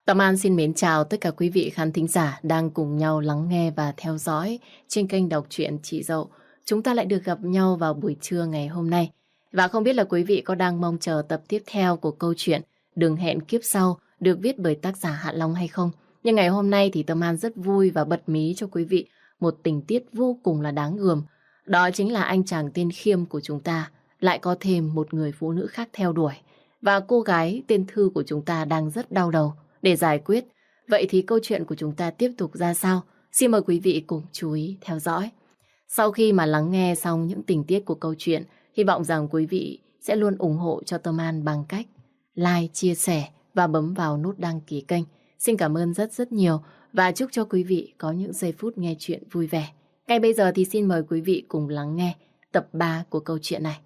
Tâm An xin mến chào tất cả quý vị khán thính giả đang cùng nhau lắng nghe và theo dõi trên kênh đọc truyện Chị Dậu. Chúng ta lại được gặp nhau vào buổi trưa ngày hôm nay. Và không biết là quý vị có đang mong chờ tập tiếp theo của câu chuyện Đừng hẹn kiếp sau được viết bởi tác giả Hạ Long hay không? Nhưng ngày hôm nay thì Tâm An rất vui và bật mí cho quý vị một tình tiết vô cùng là đáng gờm. Đó chính là anh chàng tên Khiêm của chúng ta lại có thêm một người phụ nữ khác theo đuổi. Và cô gái tên Thư của chúng ta đang rất đau đầu để giải quyết. Vậy thì câu chuyện của chúng ta tiếp tục ra sao? Xin mời quý vị cùng chú ý theo dõi. Sau khi mà lắng nghe xong những tình tiết của câu chuyện, hy vọng rằng quý vị sẽ luôn ủng hộ cho Tâm An bằng cách like, chia sẻ và bấm vào nút đăng ký kênh. Xin cảm ơn rất rất nhiều và chúc cho quý vị có những giây phút nghe chuyện vui vẻ. Ngay bây giờ thì xin mời quý vị cùng lắng nghe tập 3 của câu chuyện này.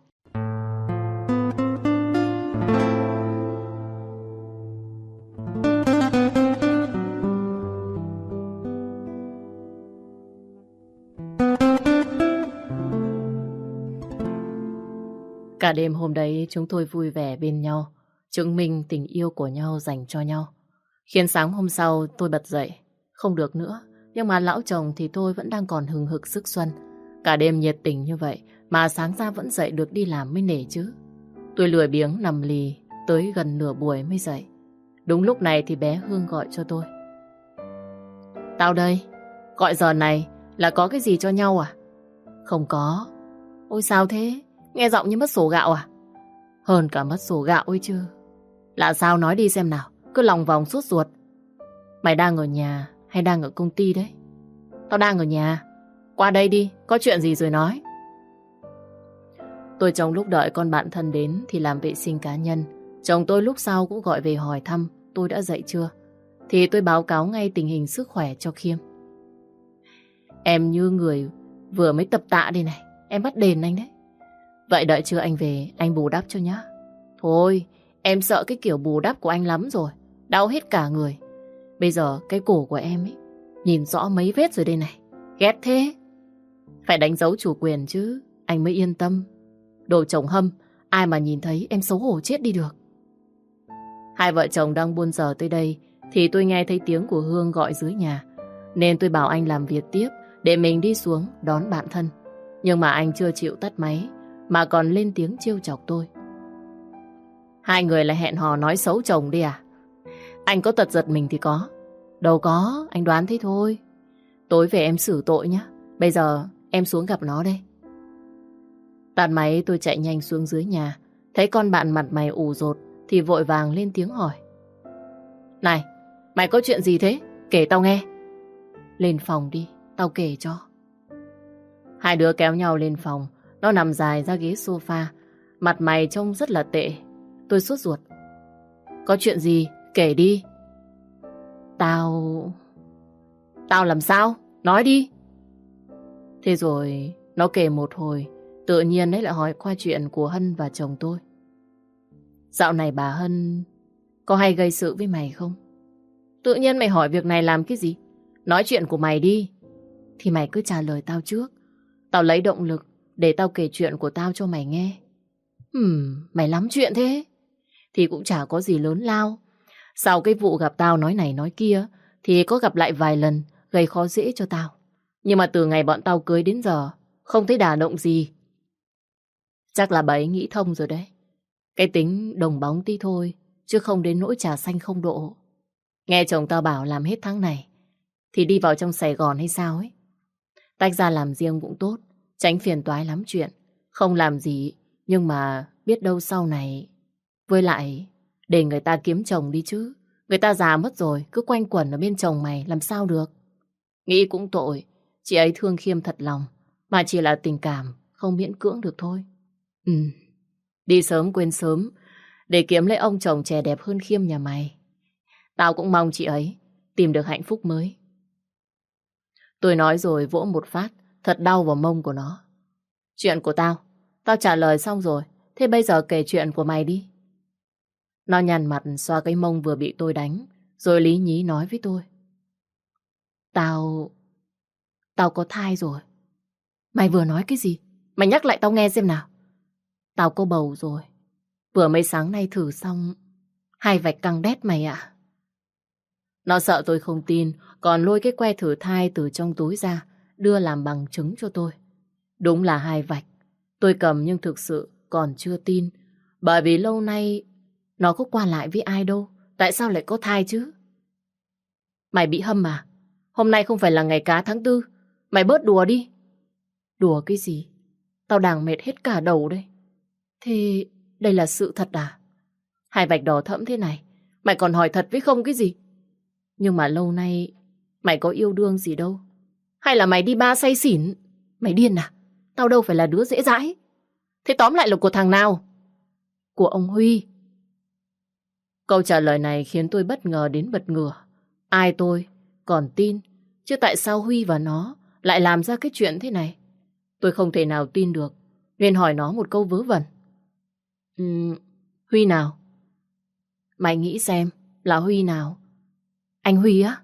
Cả đêm hôm đấy chúng tôi vui vẻ bên nhau, chứng minh tình yêu của nhau dành cho nhau. Khiến sáng hôm sau tôi bật dậy, không được nữa, nhưng mà lão chồng thì tôi vẫn đang còn hừng hực sức xuân. Cả đêm nhiệt tình như vậy mà sáng ra vẫn dậy được đi làm mới nể chứ. Tôi lười biếng nằm lì tới gần nửa buổi mới dậy. Đúng lúc này thì bé Hương gọi cho tôi. Tao đây, gọi giờ này là có cái gì cho nhau à? Không có. Ôi sao thế? Nghe giọng như mất sổ gạo à? Hơn cả mất sổ gạo ấy chứ. Là sao nói đi xem nào, cứ lòng vòng sốt ruột. Mày đang ở nhà hay đang ở công ty đấy? Tao đang ở nhà. Qua đây đi, có chuyện gì rồi nói. Tôi trong lúc đợi con bạn thân đến thì làm vệ sinh cá nhân. Chồng tôi lúc sau cũng gọi về hỏi thăm tôi đã dậy chưa. Thì tôi báo cáo ngay tình hình sức khỏe cho Khiêm. Em như người vừa mới tập tạ đây này. Em bắt đền anh đấy. Vậy đợi trưa anh về, anh bù đắp cho nhá. Thôi, em sợ cái kiểu bù đắp của anh lắm rồi. Đau hết cả người. Bây giờ cái cổ của em ấy, nhìn rõ mấy vết rồi đây này. Ghét thế. Phải đánh dấu chủ quyền chứ, anh mới yên tâm. Đồ chồng hâm, ai mà nhìn thấy em xấu hổ chết đi được. Hai vợ chồng đang buôn giờ tới đây, thì tôi nghe thấy tiếng của Hương gọi dưới nhà. Nên tôi bảo anh làm việc tiếp, để mình đi xuống đón bạn thân. Nhưng mà anh chưa chịu tắt máy, mà còn lên tiếng trêu chọc tôi. Hai người lại hẹn hò nói xấu chồng đi à? Anh có tật giật mình thì có. Đâu có, anh đoán thế thôi. Tối về em xử tội nhá. Bây giờ em xuống gặp nó đây. Tắt máy tôi chạy nhanh xuống dưới nhà. Thấy con bạn mặt mày ủ rột thì vội vàng lên tiếng hỏi. Này, mày có chuyện gì thế? Kể tao nghe. Lên phòng đi, tao kể cho. Hai đứa kéo nhau lên phòng. Nó nằm dài ra ghế sofa. Mặt mày trông rất là tệ. Tôi sốt ruột. Có chuyện gì? Kể đi. Tao làm sao? Nói đi. Thế rồi nó kể một hồi. Tự nhiên ấy lại hỏi qua chuyện của Hân và chồng tôi. Dạo này bà Hân có hay gây sự với mày không? Tự nhiên mày hỏi việc này làm cái gì? Nói chuyện của mày đi. Thì mày cứ trả lời tao trước. Tao lấy động lực để tao kể chuyện của tao cho mày nghe. Mày lắm chuyện thế. Thì cũng chả có gì lớn lao. Sau cái vụ gặp tao nói này nói kia thì có gặp lại vài lần gây khó dễ cho tao. Nhưng mà từ ngày bọn tao cưới đến giờ không thấy đả động gì. Chắc là bà ấy nghĩ thông rồi đấy. Cái tính đồng bóng tí thôi, chứ không đến nỗi trà xanh không độ. Nghe chồng tao bảo làm hết tháng này thì đi vào trong Sài Gòn hay sao ấy. Tách ra làm riêng cũng tốt, tránh phiền toái lắm chuyện. Không làm gì, nhưng mà biết đâu sau này. Với lại, để người ta kiếm chồng đi chứ. Người ta già mất rồi, cứ quanh quẩn ở bên chồng mày làm sao được. Nghĩ cũng tội, chị ấy thương Khiêm thật lòng, mà chỉ là tình cảm, không miễn cưỡng được thôi. Đi sớm quên sớm, để kiếm lấy ông chồng trẻ đẹp hơn Khiêm nhà mày. Tao cũng mong chị ấy tìm được hạnh phúc mới. Tôi nói rồi vỗ một phát, thật đau vào mông của nó. Chuyện của tao trả lời xong rồi. Thế bây giờ kể chuyện của mày đi. Nó nhăn mặt xoa cái mông vừa bị tôi đánh, rồi lý nhí nói với tôi. Tao có thai rồi. Mày vừa nói cái gì? Mày nhắc lại tao nghe xem nào. Tao có bầu rồi. Vừa mới sáng nay thử xong, 2 vạch căng đét mày ạ. Nó sợ tôi không tin, còn lôi cái que thử thai từ trong túi ra, đưa làm bằng chứng cho tôi. Đúng là 2 vạch. Tôi cầm nhưng thực sự còn chưa tin. Bởi vì lâu nay nó có qua lại với ai đâu. Tại sao lại có thai chứ? Mày bị hâm à? Hôm nay không phải là ngày cá tháng 4. Mày bớt đùa đi. Đùa cái gì? Tao đang mệt hết cả đầu đây. Thế đây là sự thật à? 2 vạch đỏ thẫm thế này, mày còn hỏi thật với không cái gì? Nhưng mà lâu nay mày có yêu đương gì đâu. Hay là mày đi ba say xỉn? Mày điên à? Tao đâu phải là đứa dễ dãi. Thế tóm lại là của thằng nào? Của ông Huy. Câu trả lời này khiến tôi bất ngờ đến bật ngửa. Ai tôi còn tin, chứ tại sao Huy và nó lại làm ra cái chuyện thế này? Tôi không thể nào tin được, nên hỏi nó một câu vớ vẩn. Huy nào? Mày nghĩ xem, là Huy nào? Anh Huy á?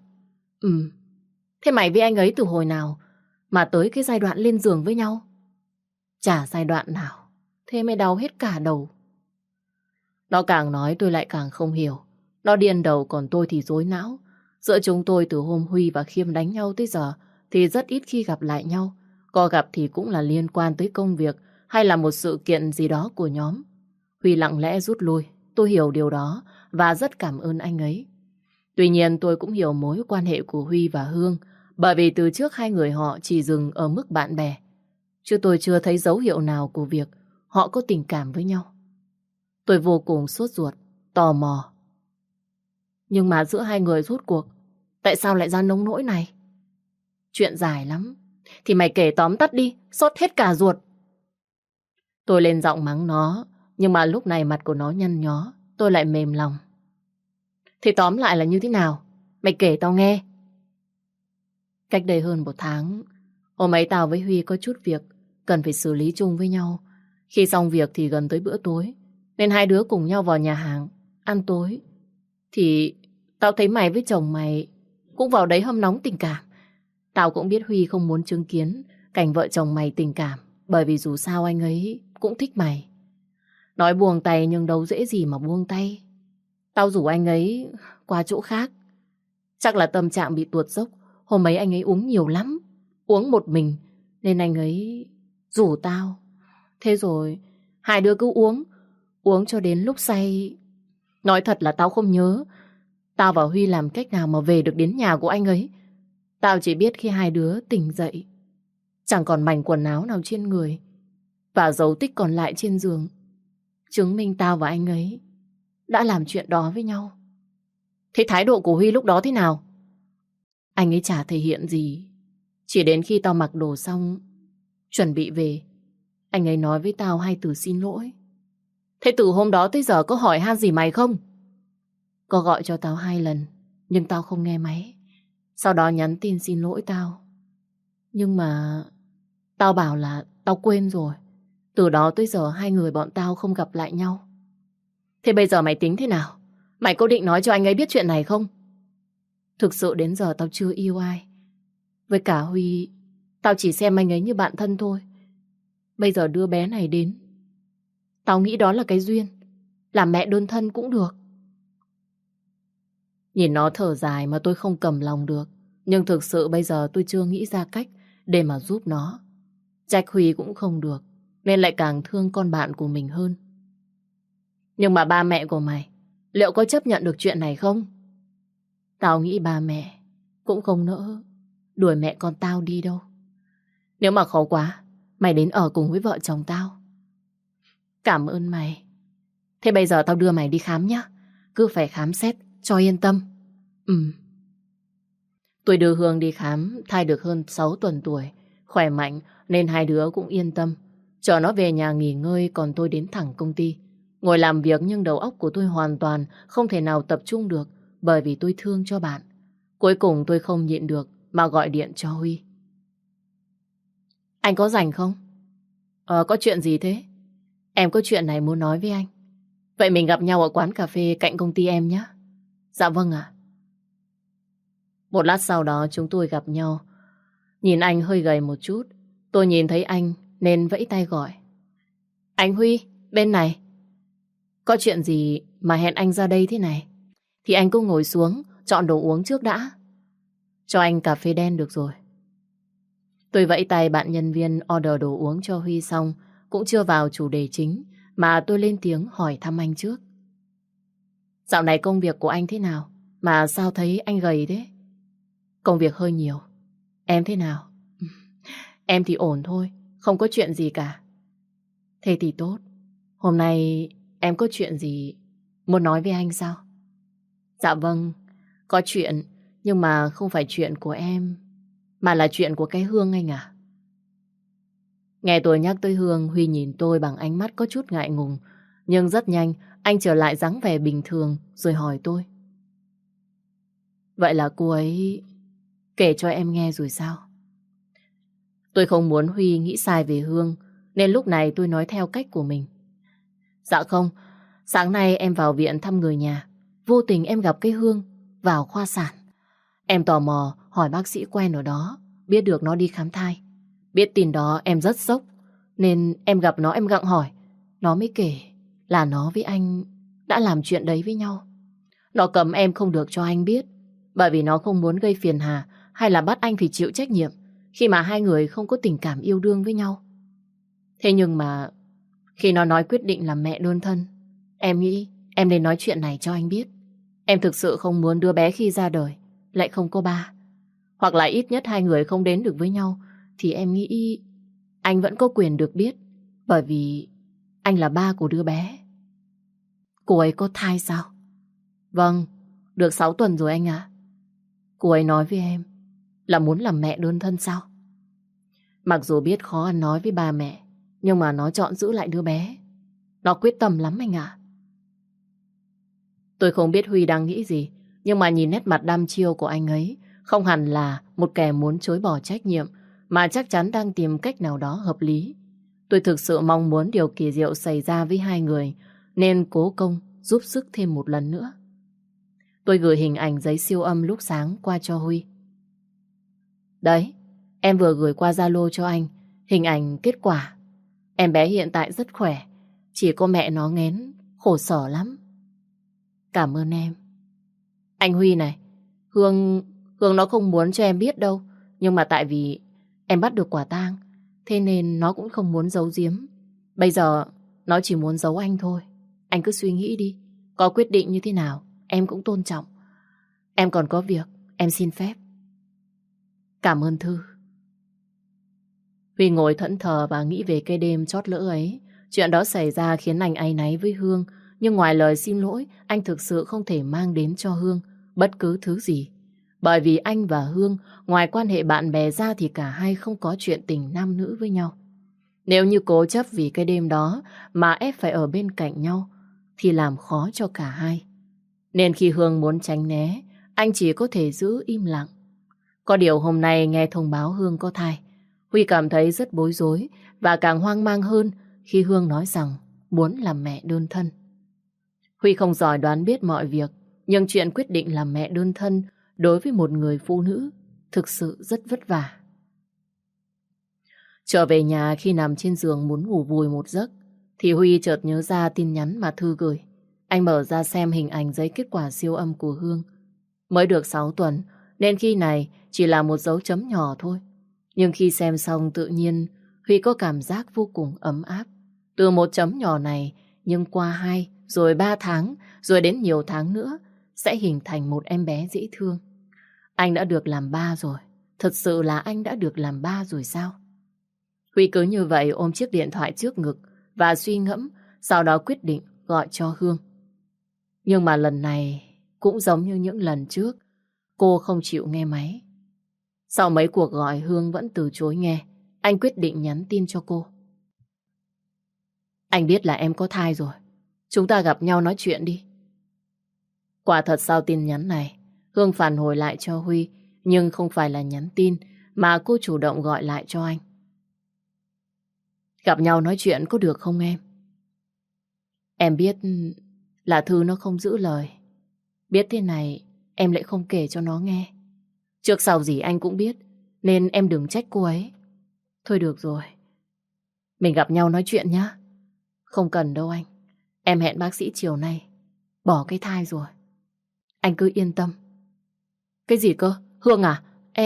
Thế mày với anh ấy từ hồi nào mà tới cái giai đoạn lên giường với nhau? Chả giai đoạn nào. Thế mới đau hết cả đầu. Nó càng nói tôi lại càng không hiểu. Nó điên đầu còn tôi thì rối não. Giữa chúng tôi từ hôm Huy và Khiêm đánh nhau tới giờ thì rất ít khi gặp lại nhau. Có gặp thì cũng là liên quan tới công việc hay là một sự kiện gì đó của nhóm. Huy lặng lẽ rút lui. Tôi hiểu điều đó và rất cảm ơn anh ấy. Tuy nhiên tôi cũng hiểu mối quan hệ của Huy và Hương, bởi vì từ trước hai người họ chỉ dừng ở mức bạn bè. Chứ tôi chưa thấy dấu hiệu nào của việc họ có tình cảm với nhau. Tôi vô cùng sốt ruột, tò mò. Nhưng mà giữa hai người rốt cuộc, tại sao lại ra nông nỗi này? Chuyện dài lắm. Thì mày kể tóm tắt đi, sốt hết cả ruột. Tôi lên giọng mắng nó, nhưng mà lúc này mặt của nó nhăn nhó, tôi lại mềm lòng. Thì tóm lại là như thế nào? Mày kể tao nghe. Cách đây hơn 1 tháng, hôm ấy tao với Huy có chút việc cần phải xử lý chung với nhau. Khi xong việc thì gần tới bữa tối, nên hai đứa cùng nhau vào nhà hàng ăn tối. Thì tao thấy mày với chồng mày cũng vào đấy hâm nóng tình cảm. Tao cũng biết Huy không muốn chứng kiến cảnh vợ chồng mày tình cảm, bởi vì dù sao anh ấy cũng thích mày. Nói buông tay nhưng đâu dễ gì mà buông tay. Tao rủ anh ấy qua chỗ khác. Chắc là tâm trạng bị tuột dốc. Hôm ấy anh ấy uống nhiều lắm, uống một mình, nên anh ấy rủ tao. Thế rồi hai đứa cứ uống cho đến lúc say. Nói thật là tao không nhớ tao và Huy làm cách nào mà về được đến nhà của anh ấy. Tao chỉ biết khi hai đứa tỉnh dậy, chẳng còn mảnh quần áo nào trên người, và dấu tích còn lại trên giường chứng minh tao và anh ấy đã làm chuyện đó với nhau. Thế thái độ của Huy lúc đó thế nào? Anh ấy chả thể hiện gì. Chỉ đến khi tao mặc đồ xong, chuẩn bị về, anh ấy nói với tao 2 từ xin lỗi. Thế từ hôm đó tới giờ có hỏi han gì mày không? Có gọi cho tao 2 lần, nhưng tao không nghe máy. Sau đó nhắn tin xin lỗi tao. Nhưng mà tao bảo là tao quên rồi. Từ đó tới giờ hai người bọn tao không gặp lại nhau. Thế bây giờ mày tính thế nào? Mày có định nói cho anh ấy biết chuyện này không? Thực sự đến giờ tao chưa yêu ai. Với cả Huy, tao chỉ xem anh ấy như bạn thân thôi. Bây giờ đứa bé này đến, tao nghĩ đó là cái duyên. Làm mẹ đơn thân cũng được. Nhìn nó thở dài mà tôi không cầm lòng được. Nhưng thực sự bây giờ tôi chưa nghĩ ra cách để mà giúp nó. Trách Huy cũng không được, nên lại càng thương con bạn của mình hơn. Nhưng mà ba mẹ của mày liệu có chấp nhận được chuyện này không? Tao nghĩ ba mẹ cũng không nỡ đuổi mẹ con tao đi đâu. Nếu mà khó quá, mày đến ở cùng với vợ chồng tao. Cảm ơn mày. Thế bây giờ tao đưa mày đi khám nhé. Cứ phải khám xét cho yên tâm. Tôi đưa Hương đi khám, thai được hơn 6 tuần tuổi, khỏe mạnh nên hai đứa cũng yên tâm. Chở nó về nhà nghỉ ngơi, còn tôi đến thẳng công ty. Ngồi làm việc nhưng đầu óc của tôi hoàn toàn không thể nào tập trung được, bởi vì tôi thương cho bạn. Cuối cùng tôi không nhịn được mà gọi điện cho Huy. Anh có rảnh không? Có chuyện gì thế? Em có chuyện này muốn nói với anh. Vậy mình gặp nhau ở quán cà phê cạnh công ty em nhé. Dạ vâng ạ. Một lát sau đó chúng tôi gặp nhau. Nhìn anh hơi gầy một chút. Tôi nhìn thấy anh nên vẫy tay gọi. Anh Huy, bên này. Có chuyện gì mà hẹn anh ra đây thế này? Thì anh cứ ngồi xuống chọn đồ uống trước đã. Cho anh cà phê đen được rồi. Tôi vẫy tay bạn nhân viên order đồ uống cho Huy xong, cũng chưa vào chủ đề chính, mà tôi lên tiếng hỏi thăm anh trước. Dạo này công việc của anh thế nào? Mà sao thấy anh gầy thế? Công việc hơi nhiều. Em thế nào? Em thì ổn thôi, không có chuyện gì cả. Thế thì tốt. Hôm nay em có chuyện gì muốn nói với anh sao? Dạ vâng, có chuyện, nhưng mà không phải chuyện của em, mà là chuyện của cái Hương anh à. Nghe tôi nhắc tới Hương, Huy nhìn tôi bằng ánh mắt có chút ngại ngùng, nhưng rất nhanh anh trở lại dáng vẻ bình thường rồi hỏi tôi. Vậy là cô ấy kể cho em nghe rồi sao? Tôi không muốn Huy nghĩ sai về Hương, nên lúc này tôi nói theo cách của mình. Dạ không, sáng nay em vào viện thăm người nhà, vô tình em gặp cái Hương vào khoa sản. Em tò mò hỏi bác sĩ quen ở đó, biết được nó đi khám thai. Biết tin đó em rất sốc, nên em gặp nó em gặng hỏi. Nó mới kể là nó với anh đã làm chuyện đấy với nhau. Nó cấm em không được cho anh biết, bởi vì nó không muốn gây phiền hà hay là bắt anh phải chịu trách nhiệm khi mà hai người không có tình cảm yêu đương với nhau. Thế nhưng mà khi nó nói quyết định làm mẹ đơn thân, em nghĩ em nên nói chuyện này cho anh biết. Em thực sự không muốn đứa bé khi ra đời lại không có ba. Hoặc là ít nhất hai người không đến được với nhau, thì em nghĩ anh vẫn có quyền được biết, bởi vì anh là ba của đứa bé. Cô ấy có thai sao? Vâng, được 6 tuần rồi anh ạ. Cô ấy nói với em là muốn làm mẹ đơn thân sao? Mặc dù biết khó ăn nói với ba mẹ, nhưng mà nó chọn giữ lại đứa bé. Nó quyết tâm lắm anh ạ. Tôi không biết Huy đang nghĩ gì, nhưng mà nhìn nét mặt đăm chiêu của anh ấy, không hẳn là một kẻ muốn chối bỏ trách nhiệm, mà chắc chắn đang tìm cách nào đó hợp lý. Tôi thực sự mong muốn điều kỳ diệu xảy ra với hai người, nên cố công giúp sức thêm một lần nữa. Tôi gửi hình ảnh giấy siêu âm lúc sáng qua cho Huy. Đấy, em vừa gửi qua Zalo cho anh hình ảnh kết quả. Em bé hiện tại rất khỏe, chỉ có mẹ nó nghén, khổ sở lắm. Cảm ơn em. Anh Huy này, Hương nó không muốn cho em biết đâu, nhưng mà tại vì em bắt được quả tang, thế nên nó cũng không muốn giấu giếm. Bây giờ nó chỉ muốn giấu anh thôi. Anh cứ suy nghĩ đi, có quyết định như thế nào em cũng tôn trọng. Em còn có việc, em xin phép. Cảm ơn Thư. Huy ngồi thẫn thờ và nghĩ về cái đêm chót lỡ ấy. Chuyện đó xảy ra khiến anh áy náy với Hương, nhưng ngoài lời xin lỗi, anh thực sự không thể mang đến cho Hương bất cứ thứ gì. Bởi vì anh và Hương, ngoài quan hệ bạn bè ra thì cả hai không có chuyện tình nam nữ với nhau. Nếu như cố chấp vì cái đêm đó mà ép phải ở bên cạnh nhau, thì làm khó cho cả hai. Nên khi Hương muốn tránh né, anh chỉ có thể giữ im lặng. Có điều hôm nay nghe thông báo Hương có thai, Huy cảm thấy rất bối rối và càng hoang mang hơn khi Hương nói rằng muốn làm mẹ đơn thân. Huy không giỏi đoán biết mọi việc, nhưng chuyện quyết định làm mẹ đơn thân đối với một người phụ nữ thực sự rất vất vả. Trở về nhà khi nằm trên giường muốn ngủ vùi một giấc, thì Huy chợt nhớ ra tin nhắn mà Thư gửi. Anh mở ra xem hình ảnh giấy kết quả siêu âm của Hương. Mới được 6 tuần, nên khi này chỉ là một dấu chấm nhỏ thôi. Nhưng khi xem xong tự nhiên, Huy có cảm giác vô cùng ấm áp. Từ một chấm nhỏ này, nhưng qua 2, rồi 3 tháng, rồi đến nhiều tháng nữa, sẽ hình thành một em bé dễ thương. Anh đã được làm ba rồi. Thật sự là anh đã được làm ba rồi sao? Huy cứ như vậy ôm chiếc điện thoại trước ngực và suy ngẫm, sau đó quyết định gọi cho Hương. Nhưng mà lần này cũng giống như những lần trước, cô không chịu nghe máy. Sau mấy cuộc gọi Hương vẫn từ chối nghe. Anh quyết định nhắn tin cho cô. Anh biết là em có thai rồi. Chúng ta gặp nhau nói chuyện đi. Quả thật sau tin nhắn này, Hương phản hồi lại cho Huy, nhưng không phải là nhắn tin, mà cô chủ động gọi lại cho anh. Gặp nhau nói chuyện có được không em? Em biết là Thư nó không giữ lời. Biết thế này, em lại không kể cho nó nghe. Trước sau gì anh cũng biết, nên em đừng trách cô ấy. Thôi được rồi, mình gặp nhau nói chuyện nhá. Không cần đâu anh. Em hẹn bác sĩ chiều nay bỏ cái thai rồi. Anh cứ yên tâm. Cái gì cơ? Hương à?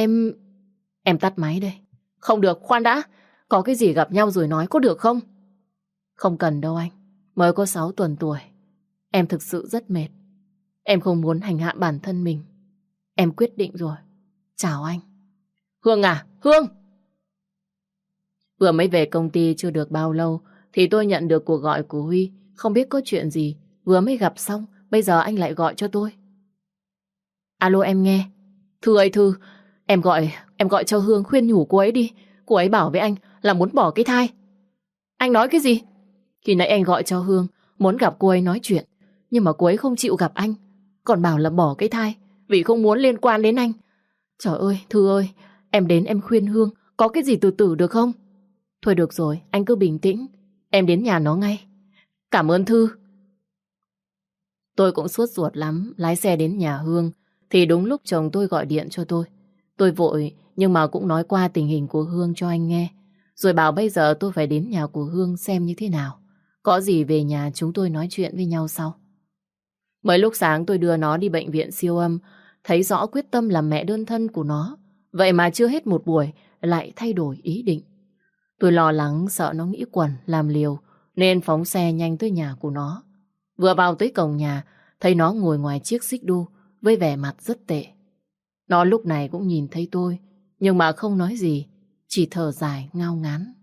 Em tắt máy đây. Không được, khoan đã. Có cái gì gặp nhau rồi nói có được không? Không cần đâu anh. Mới có 6 tuần tuổi. Em thực sự rất mệt. Em không muốn hành hạ bản thân mình. Em quyết định rồi. Chào anh. Hương à? Hương! Vừa mới về công ty chưa được bao lâu thì tôi nhận được cuộc gọi của Huy. Không biết có chuyện gì. Vừa mới gặp xong, bây giờ anh lại gọi cho tôi. Alo, em nghe. Thư ơi Thư, em gọi cho Hương khuyên nhủ cô ấy đi. Cô ấy bảo với anh là muốn bỏ cái thai. Anh nói cái gì? Khi nãy anh gọi cho Hương, muốn gặp cô ấy nói chuyện. Nhưng mà cô ấy không chịu gặp anh. Còn bảo là bỏ cái thai vì không muốn liên quan đến anh. Trời ơi, Thư ơi, em đến em khuyên Hương, có cái gì từ từ được không? Thôi được rồi, anh cứ bình tĩnh. Em đến nhà nó ngay. Cảm ơn Thư. Tôi cũng sốt ruột lắm, lái xe đến nhà Hương. Thì đúng lúc chồng tôi gọi điện cho tôi. Tôi vội, nhưng mà cũng nói qua tình hình của Hương cho anh nghe. Rồi bảo bây giờ tôi phải đến nhà của Hương xem như thế nào. Có gì về nhà chúng tôi nói chuyện với nhau sau. Mới lúc sáng tôi đưa nó đi bệnh viện siêu âm, thấy rõ quyết tâm làm mẹ đơn thân của nó. Vậy mà chưa hết một buổi, lại thay đổi ý định. Tôi lo lắng sợ nó nghĩ quẩn, làm liều, nên phóng xe nhanh tới nhà của nó. Vừa vào tới cổng nhà, thấy nó ngồi ngoài chiếc xích đu với vẻ mặt rất tệ. Nó lúc này cũng nhìn thấy tôi, nhưng mà không nói gì, chỉ thở dài ngao ngán.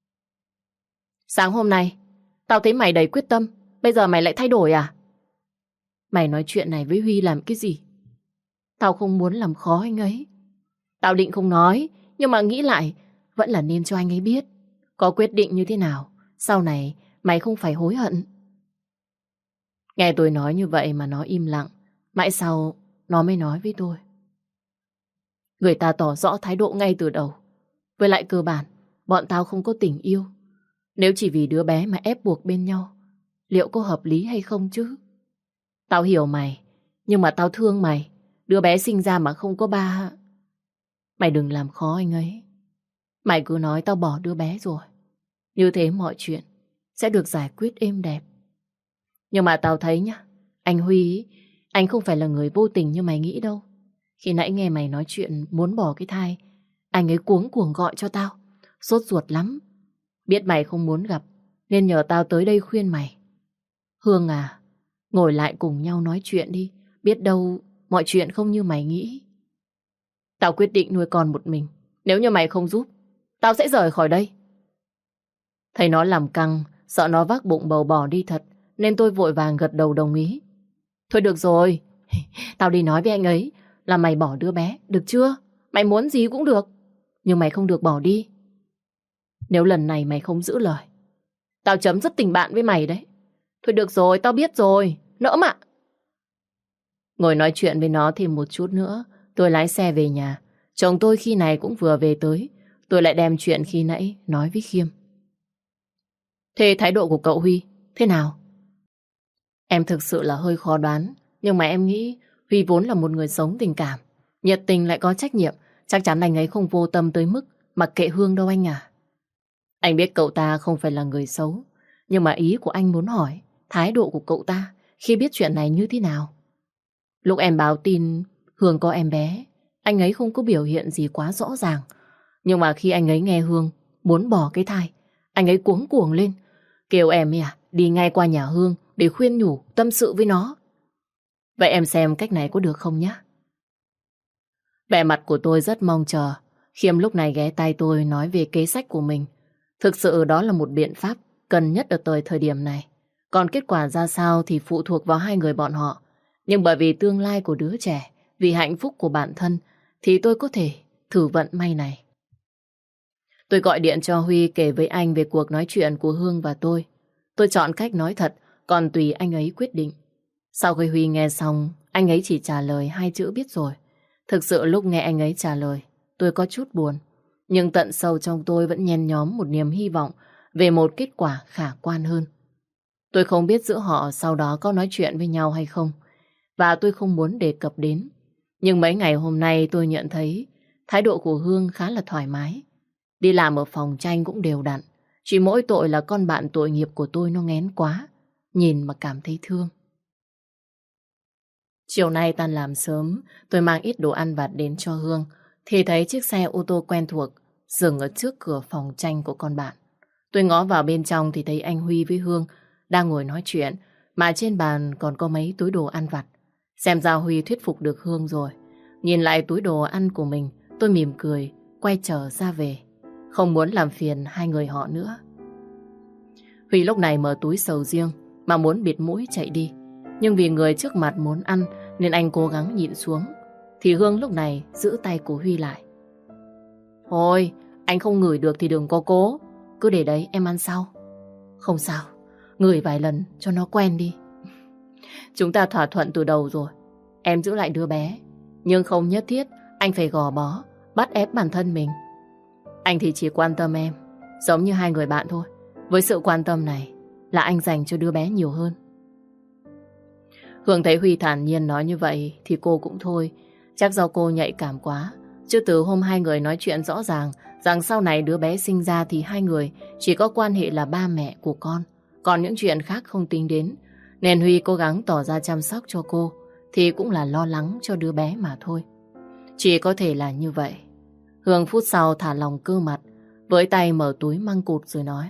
Sáng hôm nay, tao thấy mày đầy quyết tâm, bây giờ mày lại thay đổi à? Mày nói chuyện này với Huy làm cái gì? Tao không muốn làm khó anh ấy. Tao định không nói, nhưng mà nghĩ lại, vẫn là nên cho anh ấy biết. Có quyết định như thế nào, sau này mày không phải hối hận. Nghe tôi nói như vậy mà nó im lặng. Mãi sau, nó mới nói với tôi. Người ta tỏ rõ thái độ ngay từ đầu. Với lại cơ bản, bọn tao không có tình yêu. Nếu chỉ vì đứa bé mà ép buộc bên nhau, liệu có hợp lý hay không chứ? Tao hiểu mày, nhưng mà tao thương mày. Đứa bé sinh ra mà không có ba. Mày đừng làm khó anh ấy. Mày cứ nói tao bỏ đứa bé rồi. Như thế mọi chuyện sẽ được giải quyết êm đẹp. Nhưng mà tao thấy nhá, anh Huy ý, anh không phải là người vô tình như mày nghĩ đâu. Khi nãy nghe mày nói chuyện muốn bỏ cái thai, anh ấy cuống cuồng gọi cho tao, sốt ruột lắm. Biết mày không muốn gặp, nên nhờ tao tới đây khuyên mày. Hương à, ngồi lại cùng nhau nói chuyện đi. Biết đâu mọi chuyện không như mày nghĩ. Tao quyết định nuôi con một mình. Nếu như mày không giúp, tao sẽ rời khỏi đây. Thấy nó làm căng, sợ nó vác bụng bầu bỏ đi thật, nên tôi vội vàng gật đầu đồng ý. Thôi được rồi, tao đi nói với anh ấy là mày bỏ đứa bé, được chưa? Mày muốn gì cũng được, nhưng mày không được bỏ đi. Nếu lần này mày không giữ lời, tao chấm dứt tình bạn với mày đấy. Thôi được rồi, tao biết rồi, nỡ mà. Ngồi nói chuyện với nó thêm một chút nữa, tôi lái xe về nhà. Chồng tôi khi này cũng vừa về tới. Tôi lại đem chuyện khi nãy nói với Khiêm. Thế thái độ của cậu Huy thế nào? Em thực sự là hơi khó đoán. Nhưng mà em nghĩ Huy vốn là một người sống tình cảm, nhiệt tình lại có trách nhiệm. Chắc chắn anh ấy không vô tâm tới mức mặc kệ Hương đâu anh à. Anh biết cậu ta không phải là người xấu, nhưng mà ý của anh muốn hỏi thái độ của cậu ta khi biết chuyện này như thế nào. Lúc em báo tin Hương có em bé, anh ấy không có biểu hiện gì quá rõ ràng. Nhưng mà khi anh ấy nghe Hương muốn bỏ cái thai, anh ấy cuống cuồng lên, kêu em đi ngay qua nhà Hương để khuyên nhủ, tâm sự với nó. Vậy em xem cách này có được không nhé? Vẻ mặt của tôi rất mong chờ. Khiêm lúc này ghé tay tôi nói về kế sách của mình. Thực sự đó là một biện pháp cần nhất ở thời điểm này. Còn kết quả ra sao thì phụ thuộc vào hai người bọn họ. Nhưng bởi vì tương lai của đứa trẻ, vì hạnh phúc của bản thân, thì tôi có thể thử vận may này. Tôi gọi điện cho Huy kể với anh về cuộc nói chuyện của Hương và tôi. Tôi chọn cách nói thật, còn tùy anh ấy quyết định. Sau khi Huy nghe xong, anh ấy chỉ trả lời 2 chữ biết rồi. Thực sự lúc nghe anh ấy trả lời, tôi có chút buồn. Nhưng tận sâu trong tôi vẫn nhen nhóm một niềm hy vọng về một kết quả khả quan hơn. Tôi không biết giữa họ sau đó có nói chuyện với nhau hay không, và tôi không muốn đề cập đến. Nhưng mấy ngày hôm nay tôi nhận thấy thái độ của Hương khá là thoải mái. Đi làm ở phòng tranh cũng đều đặn. Chỉ mỗi tội là con bạn tội nghiệp của tôi nó nghén quá, nhìn mà cảm thấy thương. Chiều nay tan làm sớm, tôi mang ít đồ ăn vặt đến cho Hương, thì thấy chiếc xe ô tô quen thuộc dừng ở trước cửa phòng tranh của con bạn. Tôi ngó vào bên trong thì thấy anh Huy với Hương đang ngồi nói chuyện, mà trên bàn còn có mấy túi đồ ăn vặt. Xem ra Huy thuyết phục được Hương rồi. Nhìn lại túi đồ ăn của mình, tôi mỉm cười, quay trở ra về. Không muốn làm phiền hai người họ nữa. Huy lúc này mở túi sầu riêng mà muốn bịt mũi chạy đi. Nhưng vì người trước mặt muốn ăn nên anh cố gắng nhịn xuống. Thì Hương lúc này giữ tay của Huy lại. Thôi, anh không ngửi được thì đừng có cố. Cứ để đấy em ăn sau. Không sao, ngửi vài lần cho nó quen đi. Chúng ta thỏa thuận từ đầu rồi. Em giữ lại đứa bé. Nhưng không nhất thiết anh phải gò bó, bắt ép bản thân mình. Anh thì chỉ quan tâm em, giống như hai người bạn thôi. Với sự quan tâm này là anh dành cho đứa bé nhiều hơn. Hương thấy Huy thản nhiên nói như vậy thì cô cũng thôi. Chắc do cô nhạy cảm quá. Chứ từ hôm hai người nói chuyện rõ ràng rằng sau này đứa bé sinh ra thì hai người chỉ có quan hệ là ba mẹ của con. Còn những chuyện khác không tính đến. Nên Huy cố gắng tỏ ra chăm sóc cho cô thì cũng là lo lắng cho đứa bé mà thôi. Chỉ có thể là như vậy. Hương phút sau thả lòng cơ mặt, với tay mở túi măng cụt rồi nói.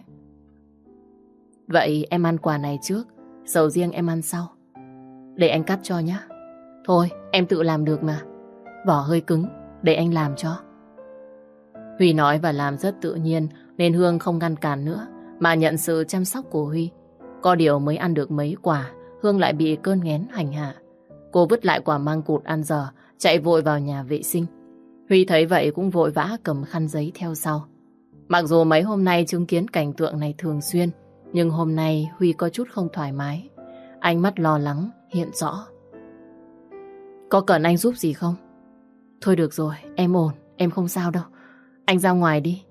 Vậy em ăn quà này trước, sầu riêng em ăn sau. Để anh cắt cho nhé. Thôi, em tự làm được mà. Vỏ hơi cứng, để anh làm cho. Huy nói và làm rất tự nhiên nên Hương không ngăn cản nữa mà nhận sự chăm sóc của Huy. Có điều mới ăn được mấy quả, Hương lại bị cơn nghén hành hạ. Cô vứt lại quả măng cụt ăn dở, chạy vội vào nhà vệ sinh. Huy thấy vậy cũng vội vã cầm khăn giấy theo sau. Mặc dù mấy hôm nay chứng kiến cảnh tượng này thường xuyên, nhưng hôm nay Huy có chút không thoải mái. Ánh mắt lo lắng hiện rõ. Có cần anh giúp gì không? Thôi được rồi, em ổn, em không sao đâu. Anh ra ngoài đi.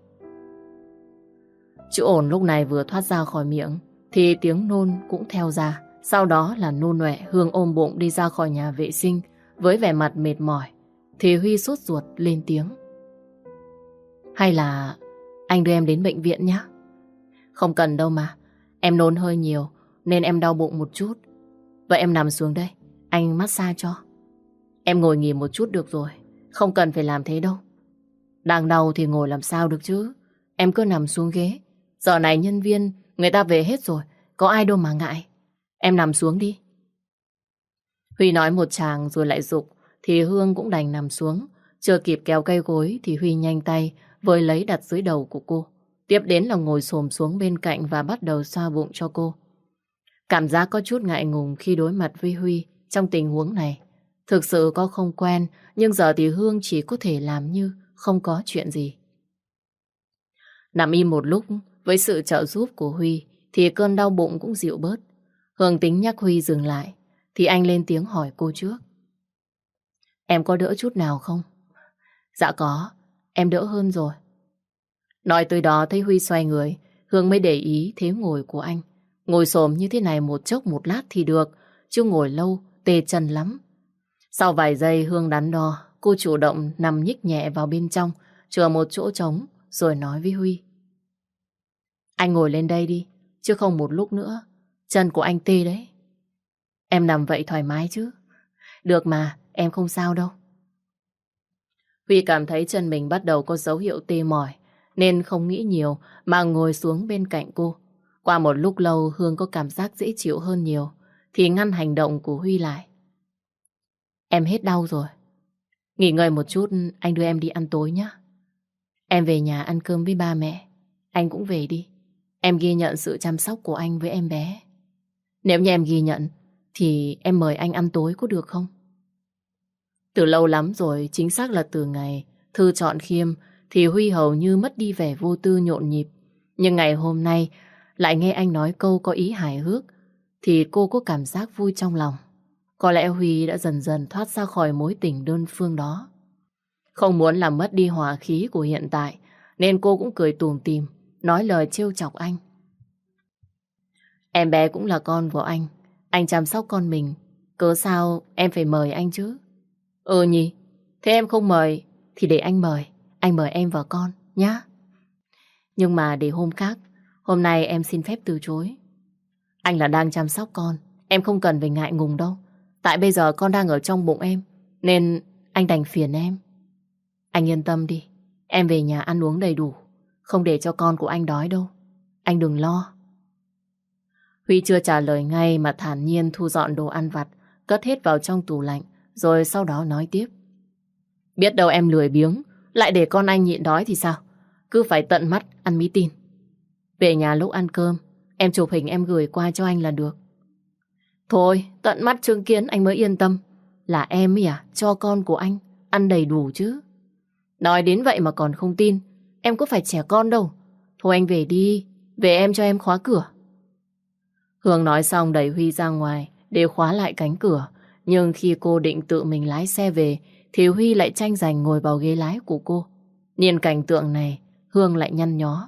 Chữ ổn lúc này vừa thoát ra khỏi miệng thì tiếng nôn cũng theo ra. Sau đó là nôn ọe. Hương ôm bụng đi ra khỏi nhà vệ sinh với vẻ mặt mệt mỏi. Thì Huy sốt ruột lên tiếng. Hay là anh đưa em đến bệnh viện nhé? Không cần đâu mà. Em nôn hơi nhiều nên em đau bụng một chút. Vậy em nằm xuống đây, anh massage cho. Em ngồi nghỉ một chút được rồi, không cần phải làm thế đâu. Đang đau thì ngồi làm sao được chứ. Em cứ nằm xuống ghế. Giờ này nhân viên người ta về hết rồi, có ai đâu mà ngại. Em nằm xuống đi. Huy nói một tràng rồi lại giục thì Hương cũng đành nằm xuống. Chưa kịp kéo cây gối thì Huy nhanh tay với lấy đặt dưới đầu của cô. Tiếp đến là ngồi xổm xuống bên cạnh và bắt đầu xoa bụng cho cô. Cảm giác có chút ngại ngùng khi đối mặt với Huy trong tình huống này. Thực sự có không quen, nhưng giờ thì Hương chỉ có thể làm như không có chuyện gì. Nằm im một lúc với sự trợ giúp của Huy thì cơn đau bụng cũng dịu bớt. Hương tính nhắc Huy dừng lại thì anh lên tiếng hỏi cô trước. Em có đỡ chút nào không? Dạ có, em đỡ hơn rồi. Nói tới đó thấy Huy xoay người, Hương mới để ý thế ngồi của anh. Ngồi xổm như thế này một chốc một lát thì được, chứ ngồi lâu tê chân lắm. Sau vài giây Hương đắn đo, cô chủ động nằm nhích nhẹ vào bên trong, chừa một chỗ trống rồi nói với Huy. Anh ngồi lên đây đi, chứ không một lúc nữa chân của anh tê đấy. Em nằm vậy thoải mái chứ? Được mà, em không sao đâu. Huy cảm thấy chân mình bắt đầu có dấu hiệu tê mỏi nên không nghĩ nhiều mà ngồi xuống bên cạnh cô. Qua một lúc lâu Hương có cảm giác dễ chịu hơn nhiều thì ngăn hành động của Huy lại. Em hết đau rồi. Nghỉ ngơi một chút, anh đưa em đi ăn tối nhé. Em về nhà ăn cơm với ba mẹ. Anh cũng về đi. Em ghi nhận sự chăm sóc của anh với em bé. Nếu như em ghi nhận thì em mời anh ăn tối có được không? Từ lâu lắm rồi, chính xác là từ ngày Thư chọn Khiêm thì Huy hầu như mất đi vẻ vô tư nhộn nhịp. Nhưng ngày hôm nay lại nghe anh nói câu có ý hài hước thì cô có cảm giác vui trong lòng. Có lẽ Huy đã dần dần thoát ra khỏi mối tình đơn phương đó. Không muốn làm mất đi hòa khí của hiện tại nên cô cũng cười tủm tỉm nói lời trêu chọc anh. Em bé cũng là con của anh chăm sóc con mình, cớ sao em phải mời anh chứ? Ừ nhỉ, thế em không mời thì để anh mời em và con nhá. Nhưng mà để hôm khác, hôm nay em xin phép từ chối. Anh là đang chăm sóc con, em không cần phải ngại ngùng đâu. Tại bây giờ con đang ở trong bụng em, nên anh đành phiền em. Anh yên tâm đi, em về nhà ăn uống đầy đủ, không để cho con của anh đói đâu. Anh đừng lo. Huy chưa trả lời ngay mà thản nhiên thu dọn đồ ăn vặt, cất hết vào trong tủ lạnh, rồi sau đó nói tiếp. Biết đâu em lười biếng, lại để con anh nhịn đói thì sao? Cứ phải tận mắt ăn mí tin. Về nhà lúc ăn cơm, em chụp hình em gửi qua cho anh là được. Thôi, tận mắt chứng kiến anh mới yên tâm. Là em ấy à, cho con của anh ăn đầy đủ chứ. Nói đến vậy mà còn không tin, em có phải trẻ con đâu. Thôi anh về đi, về em cho em khóa cửa. Hương nói xong đẩy Huy ra ngoài để khóa lại cánh cửa. Nhưng khi cô định tự mình lái xe về thì Huy lại tranh giành ngồi vào ghế lái của cô. Nhìn cảnh tượng này, Hương lại nhăn nhó.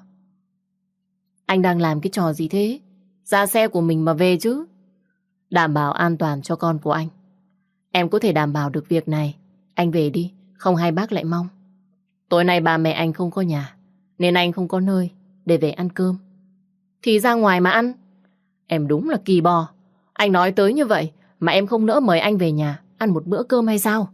Anh đang làm cái trò gì thế? Ra xe của mình mà về chứ. Đảm bảo an toàn cho con của anh. Em có thể đảm bảo được việc này. Anh về đi, không hai bác lại mong. Tối nay ba mẹ anh không có nhà, nên anh không có nơi để về ăn cơm. Thì ra ngoài mà ăn. Em đúng là kỳ bò. Anh nói tới như vậy mà em không nỡ mời anh về nhà ăn một bữa cơm hay sao?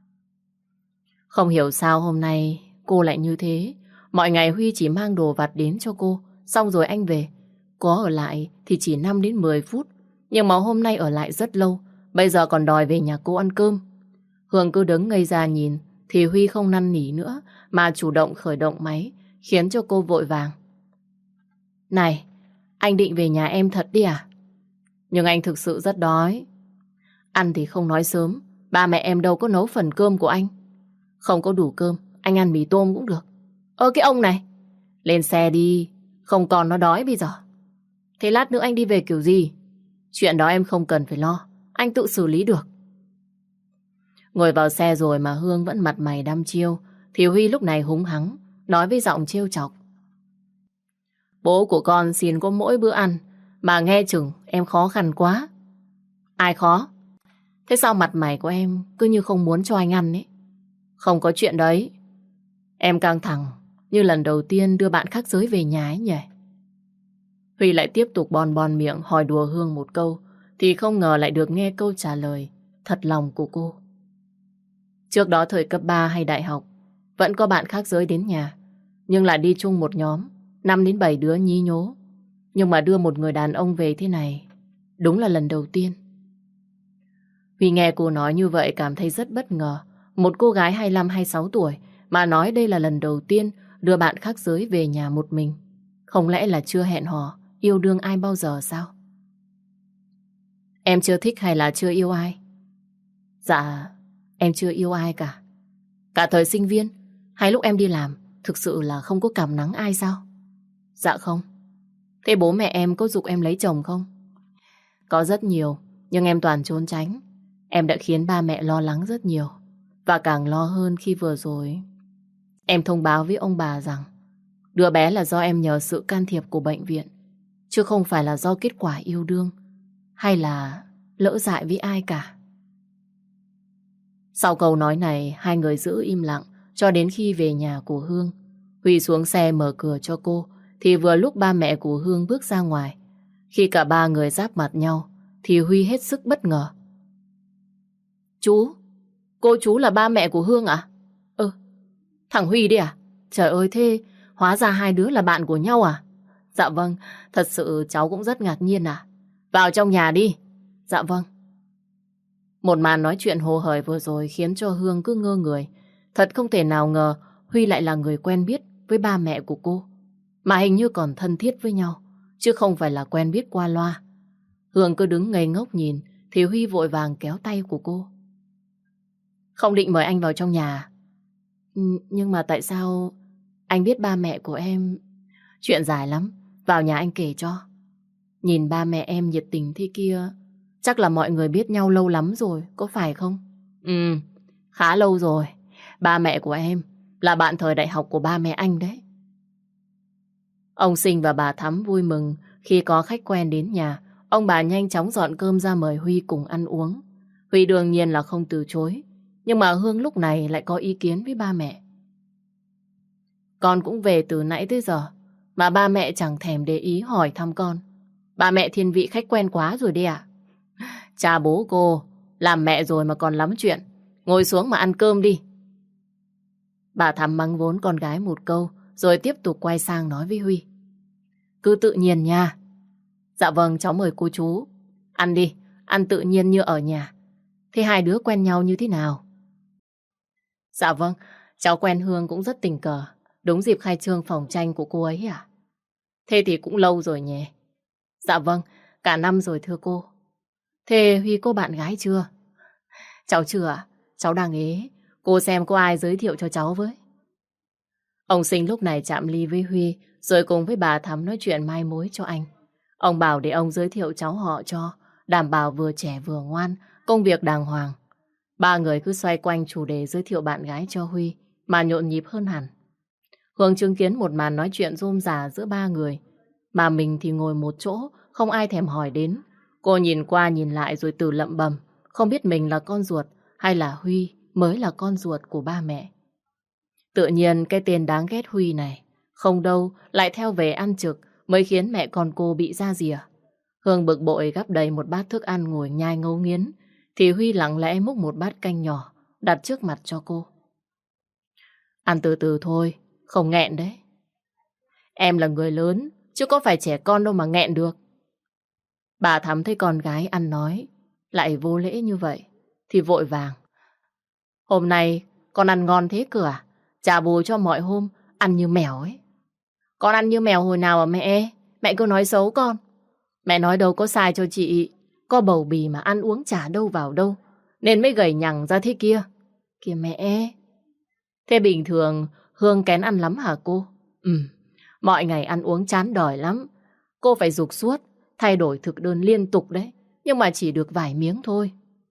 Không hiểu sao hôm nay cô lại như thế. Mọi ngày Huy chỉ mang đồ vặt đến cho cô, xong rồi anh về. Có ở lại thì chỉ 5 đến 10 phút. Nhưng mà hôm nay ở lại rất lâu. Bây giờ còn đòi về nhà cô ăn cơm. Hương cứ đứng ngây ra nhìn thì Huy không năn nỉ nữa mà chủ động khởi động máy, khiến cho cô vội vàng. Này, anh định về nhà em thật đi à? Nhưng anh thực sự rất đói. Ăn thì không nói sớm, ba mẹ em đâu có nấu phần cơm của anh. Không có đủ cơm, anh ăn mì tôm cũng được. Cái ông này, lên xe đi, không còn nó đói bây giờ. Thế lát nữa anh đi về kiểu gì? Chuyện đó em không cần phải lo, anh tự xử lý được. Ngồi vào xe rồi mà Hương vẫn mặt mày đăm chiêu, thì Huy lúc này húng hắng, nói với giọng trêu chọc. Bố của con xin có mỗi bữa ăn, mà nghe chừng em khó khăn quá. Ai khó? Thế sao mặt mày của em cứ như không muốn cho anh ăn ấy? Không có chuyện đấy. Em căng thẳng như lần đầu tiên đưa bạn khác giới về nhà ấy nhỉ? Huy lại tiếp tục bon bon miệng hỏi đùa Hương một câu, thì không ngờ lại được nghe câu trả lời thật lòng của cô. Trước đó thời cấp 3 hay đại học, vẫn có bạn khác giới đến nhà, nhưng lại đi chung một nhóm, 5 đến 7 đứa nhí nhố. Nhưng mà đưa một người đàn ông về thế này, đúng là lần đầu tiên. Huy nghe cô nói như vậy cảm thấy rất bất ngờ. Một cô gái 25-26 tuổi mà nói đây là lần đầu tiên đưa bạn khác giới về nhà một mình. Không lẽ là chưa hẹn hò, yêu đương ai bao giờ sao? Em chưa thích hay là chưa yêu ai? Dạ, em chưa yêu ai cả. Cả thời sinh viên hay lúc em đi làm, thực sự là không có cảm nắng ai sao? Dạ không. Thế bố mẹ em có giục em lấy chồng không? Có rất nhiều, nhưng em toàn trốn tránh. Em đã khiến ba mẹ lo lắng rất nhiều. Và càng lo hơn khi vừa rồi em thông báo với ông bà rằng đứa bé là do em nhờ sự can thiệp của bệnh viện, chứ không phải là do kết quả yêu đương hay là lỡ dại với ai cả. Sau câu nói này, hai người giữ im lặng cho đến khi về nhà của Hương. Huy xuống xe mở cửa cho cô, thì vừa lúc ba mẹ của Hương bước ra ngoài. Khi cả ba người giáp mặt nhau, thì Huy hết sức bất ngờ. Cô chú là ba mẹ của Hương à? Thằng Huy đi à? Trời ơi, thế hóa ra hai đứa là bạn của nhau à? Dạ vâng, thật sự cháu cũng rất ngạc nhiên à. Vào trong nhà đi. Dạ vâng. Một màn nói chuyện hồ hởi vừa rồi khiến cho Hương cứ ngơ người. Thật không thể nào ngờ Huy lại là người quen biết với ba mẹ của cô. Mà hình như còn thân thiết với nhau, chứ không phải là quen biết qua loa. Hương cứ đứng ngây ngốc nhìn, thì Huy vội vàng kéo tay của cô. Không định mời anh vào trong nhà. Nhưng mà tại sao anh biết ba mẹ của em? Chuyện dài lắm, vào nhà anh kể cho. Nhìn ba mẹ em nhiệt tình thế kia, chắc là mọi người biết nhau lâu lắm rồi, có phải không? Khá lâu rồi. Ba mẹ của em là bạn thời đại học của ba mẹ anh đấy. Ông Sinh và bà Thắm vui mừng khi có khách quen đến nhà. Ông bà nhanh chóng dọn cơm ra mời Huy cùng ăn uống. Huy đương nhiên là không từ chối, nhưng mà Hương lúc này lại có ý kiến với ba mẹ. Con cũng về từ nãy tới giờ mà ba mẹ chẳng thèm để ý hỏi thăm con. Ba mẹ thiên vị khách quen quá rồi đấy ạ. Cha bố cô làm mẹ rồi mà còn lắm chuyện. Ngồi xuống mà ăn cơm đi. Bà Thắm mắng vốn con gái một câu, rồi tiếp tục quay sang nói với Huy. Cứ tự nhiên nha. Dạ vâng, cháu mời cô chú. Ăn đi, ăn tự nhiên như ở nhà. Thế hai đứa quen nhau như thế nào? Dạ vâng, cháu quen Hương cũng rất tình cờ. Đúng dịp khai trương phòng tranh của cô ấy à? Thế thì cũng lâu rồi nhỉ? Dạ vâng, cả năm rồi thưa cô. Thế Huy có bạn gái chưa? Cháu chưa ạ, cháu đang ế. Cô xem có ai giới thiệu cho cháu với. Ông Sinh lúc này chạm ly với Huy, rồi cùng với bà Thắm nói chuyện mai mối cho anh. Ông bảo để ông giới thiệu cháu họ cho, đảm bảo vừa trẻ vừa ngoan, công việc đàng hoàng. Ba người cứ xoay quanh chủ đề giới thiệu bạn gái cho Huy, mà nhộn nhịp hơn hẳn. Hương chứng kiến một màn nói chuyện rôm rả giữa ba người, mà mình thì ngồi một chỗ, không ai thèm hỏi đến. Cô nhìn qua nhìn lại rồi tự lẩm bẩm, không biết mình là con ruột hay là Huy mới là con ruột của ba mẹ. Tự nhiên cái tên đáng ghét Huy này, không đâu lại theo về ăn trực mới khiến mẹ con cô bị ra rìa. Hương bực bội gắp đầy một bát thức ăn ngồi nhai ngấu nghiến, thì Huy lặng lẽ múc một bát canh nhỏ đặt trước mặt cho cô. Ăn từ từ thôi, không nghẹn đấy. Em là người lớn, chứ có phải trẻ con đâu mà nghẹn được. Bà Thắm thấy con gái ăn nói lại vô lễ như vậy thì vội vàng. Hôm nay con ăn ngon thế cửa à? Trả bù cho mọi hôm ăn như mèo ấy. Con ăn như mèo hồi nào à mẹ? Mẹ cứ nói xấu con. Mẹ nói đâu có sai cho chị. Có bầu bì mà ăn uống chả đâu vào đâu, nên mới gầy nhằng ra thế kia. Kìa mẹ. Thế bình thường Hương kén ăn lắm hả cô? Mọi ngày ăn uống chán đòi lắm. Cô phải giục suốt, thay đổi thực đơn liên tục đấy. Nhưng mà chỉ được vài miếng thôi.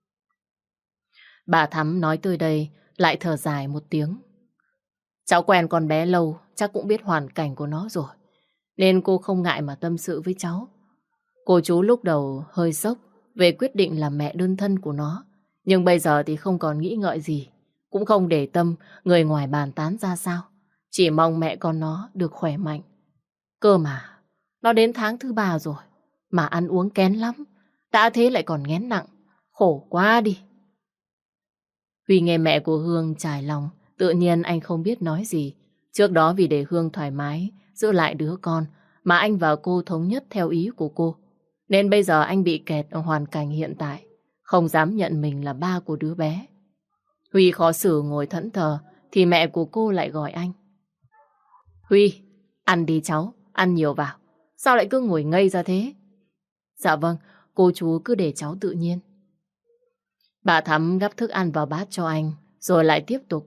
Bà Thắm nói tới đây lại thở dài một tiếng. Cháu quen con bé lâu, chắc cũng biết hoàn cảnh của nó rồi, nên cô không ngại mà tâm sự với cháu. Cô chú lúc đầu hơi sốc về quyết định làm mẹ đơn thân của nó, nhưng bây giờ thì không còn nghĩ ngợi gì, cũng không để tâm người ngoài bàn tán ra sao. Chỉ mong mẹ con nó được khỏe mạnh. Cơ mà, nó đến tháng thứ 3 rồi, mà ăn uống kén lắm. Đã thế lại còn nghén nặng, khổ quá đi. Huy nghe mẹ của Hương trải lòng, tự nhiên anh không biết nói gì. Trước đó vì để Hương thoải mái giữ lại đứa con mà anh và cô thống nhất theo ý của cô, nên bây giờ anh bị kẹt ở hoàn cảnh hiện tại, không dám nhận mình là ba của đứa bé. Huy khó xử ngồi thẫn thờ thì mẹ của cô lại gọi anh. Huy, ăn đi cháu, ăn nhiều vào. Sao lại cứ ngồi ngây ra thế? Dạ vâng, cô chú cứ để cháu tự nhiên. Bà Thắm gắp thức ăn vào bát cho anh, rồi lại tiếp tục.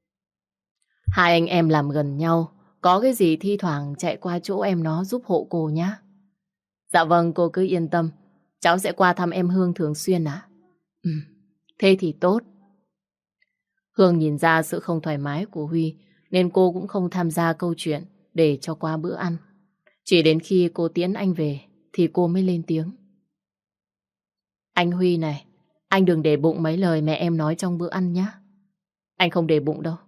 Hai anh em làm gần nhau, có cái gì thi thoảng chạy qua chỗ em nó giúp hộ cô nhá. Dạ vâng, cô cứ yên tâm, cháu sẽ qua thăm em Hương thường xuyên ạ. Thế thì tốt. Hương nhìn ra sự không thoải mái của Huy, nên cô cũng không tham gia câu chuyện để cho qua bữa ăn. Chỉ đến khi cô tiễn anh về thì cô mới lên tiếng. Anh Huy này, anh đừng để bụng mấy lời mẹ em nói trong bữa ăn nhé. Anh không để bụng đâu.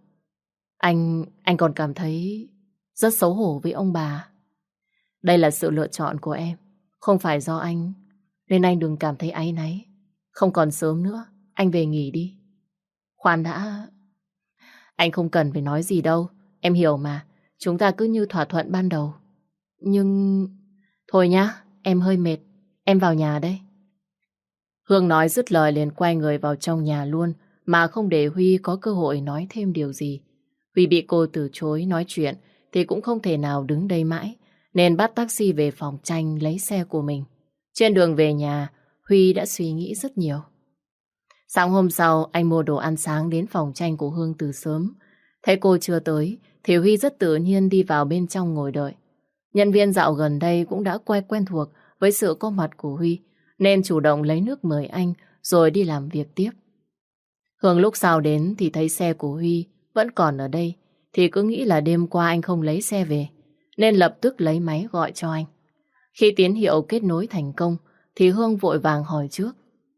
Anh còn cảm thấy rất xấu hổ với ông bà. Đây là sự lựa chọn của em, không phải do anh, nên anh đừng cảm thấy áy náy. Không còn sớm nữa, anh về nghỉ đi. Khoan đã, anh không cần phải nói gì đâu, em hiểu mà. Chúng ta cứ như thỏa thuận ban đầu. Nhưng... Thôi nhá, em hơi mệt, em vào nhà đây. Hương nói dứt lời liền quay người vào trong nhà luôn, mà không để Huy có cơ hội nói thêm điều gì. Huy bị cô từ chối nói chuyện thì cũng không thể nào đứng đây mãi, nên bắt taxi về phòng tranh lấy xe của mình. Trên đường về nhà, Huy đã suy nghĩ rất nhiều. Sáng hôm sau, anh mua đồ ăn sáng đến phòng tranh của Hương từ sớm. Thấy cô chưa tới, thì Huy rất tự nhiên đi vào bên trong ngồi đợi. Nhân viên dạo gần đây cũng đã quen thuộc với sự có mặt của Huy, nên chủ động lấy nước mời anh rồi đi làm việc tiếp. Hương lúc sau đến thì thấy xe của Huy vẫn còn ở đây, thì cứ nghĩ là đêm qua anh không lấy xe về, nên lập tức lấy máy gọi cho anh. Khi tín hiệu kết nối thành công thì Hương vội vàng hỏi trước.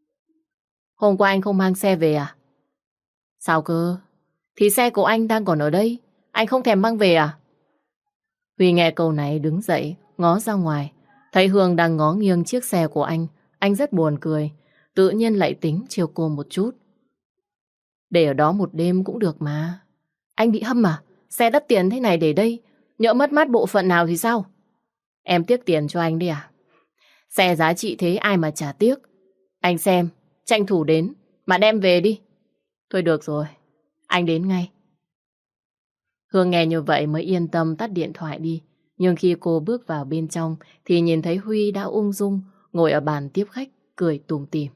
Hôm qua anh không mang xe về à? Sao cơ? Thì xe của anh đang còn ở đây, anh không thèm mang về à? Huy nghe câu này đứng dậy, ngó ra ngoài. Thấy Hương đang ngó nghiêng chiếc xe của anh rất buồn cười. tự nhiên lại tính chiều cô một chút. Để ở đó một đêm cũng được mà. Anh bị hâm à? Xe đắt tiền thế này để đây, nhỡ mất mát bộ phận nào thì sao? Em tiếc tiền cho anh đi à? Xe giá trị thế ai mà chả tiếc. Anh xem, tranh thủ đến, mà đem về đi. Thôi được rồi, anh đến ngay. Hương nghe như vậy mới yên tâm tắt điện thoại đi. Nhưng khi cô bước vào bên trong thì nhìn thấy Huy đã ung dung ngồi ở bàn tiếp khách, cười tủm tỉm.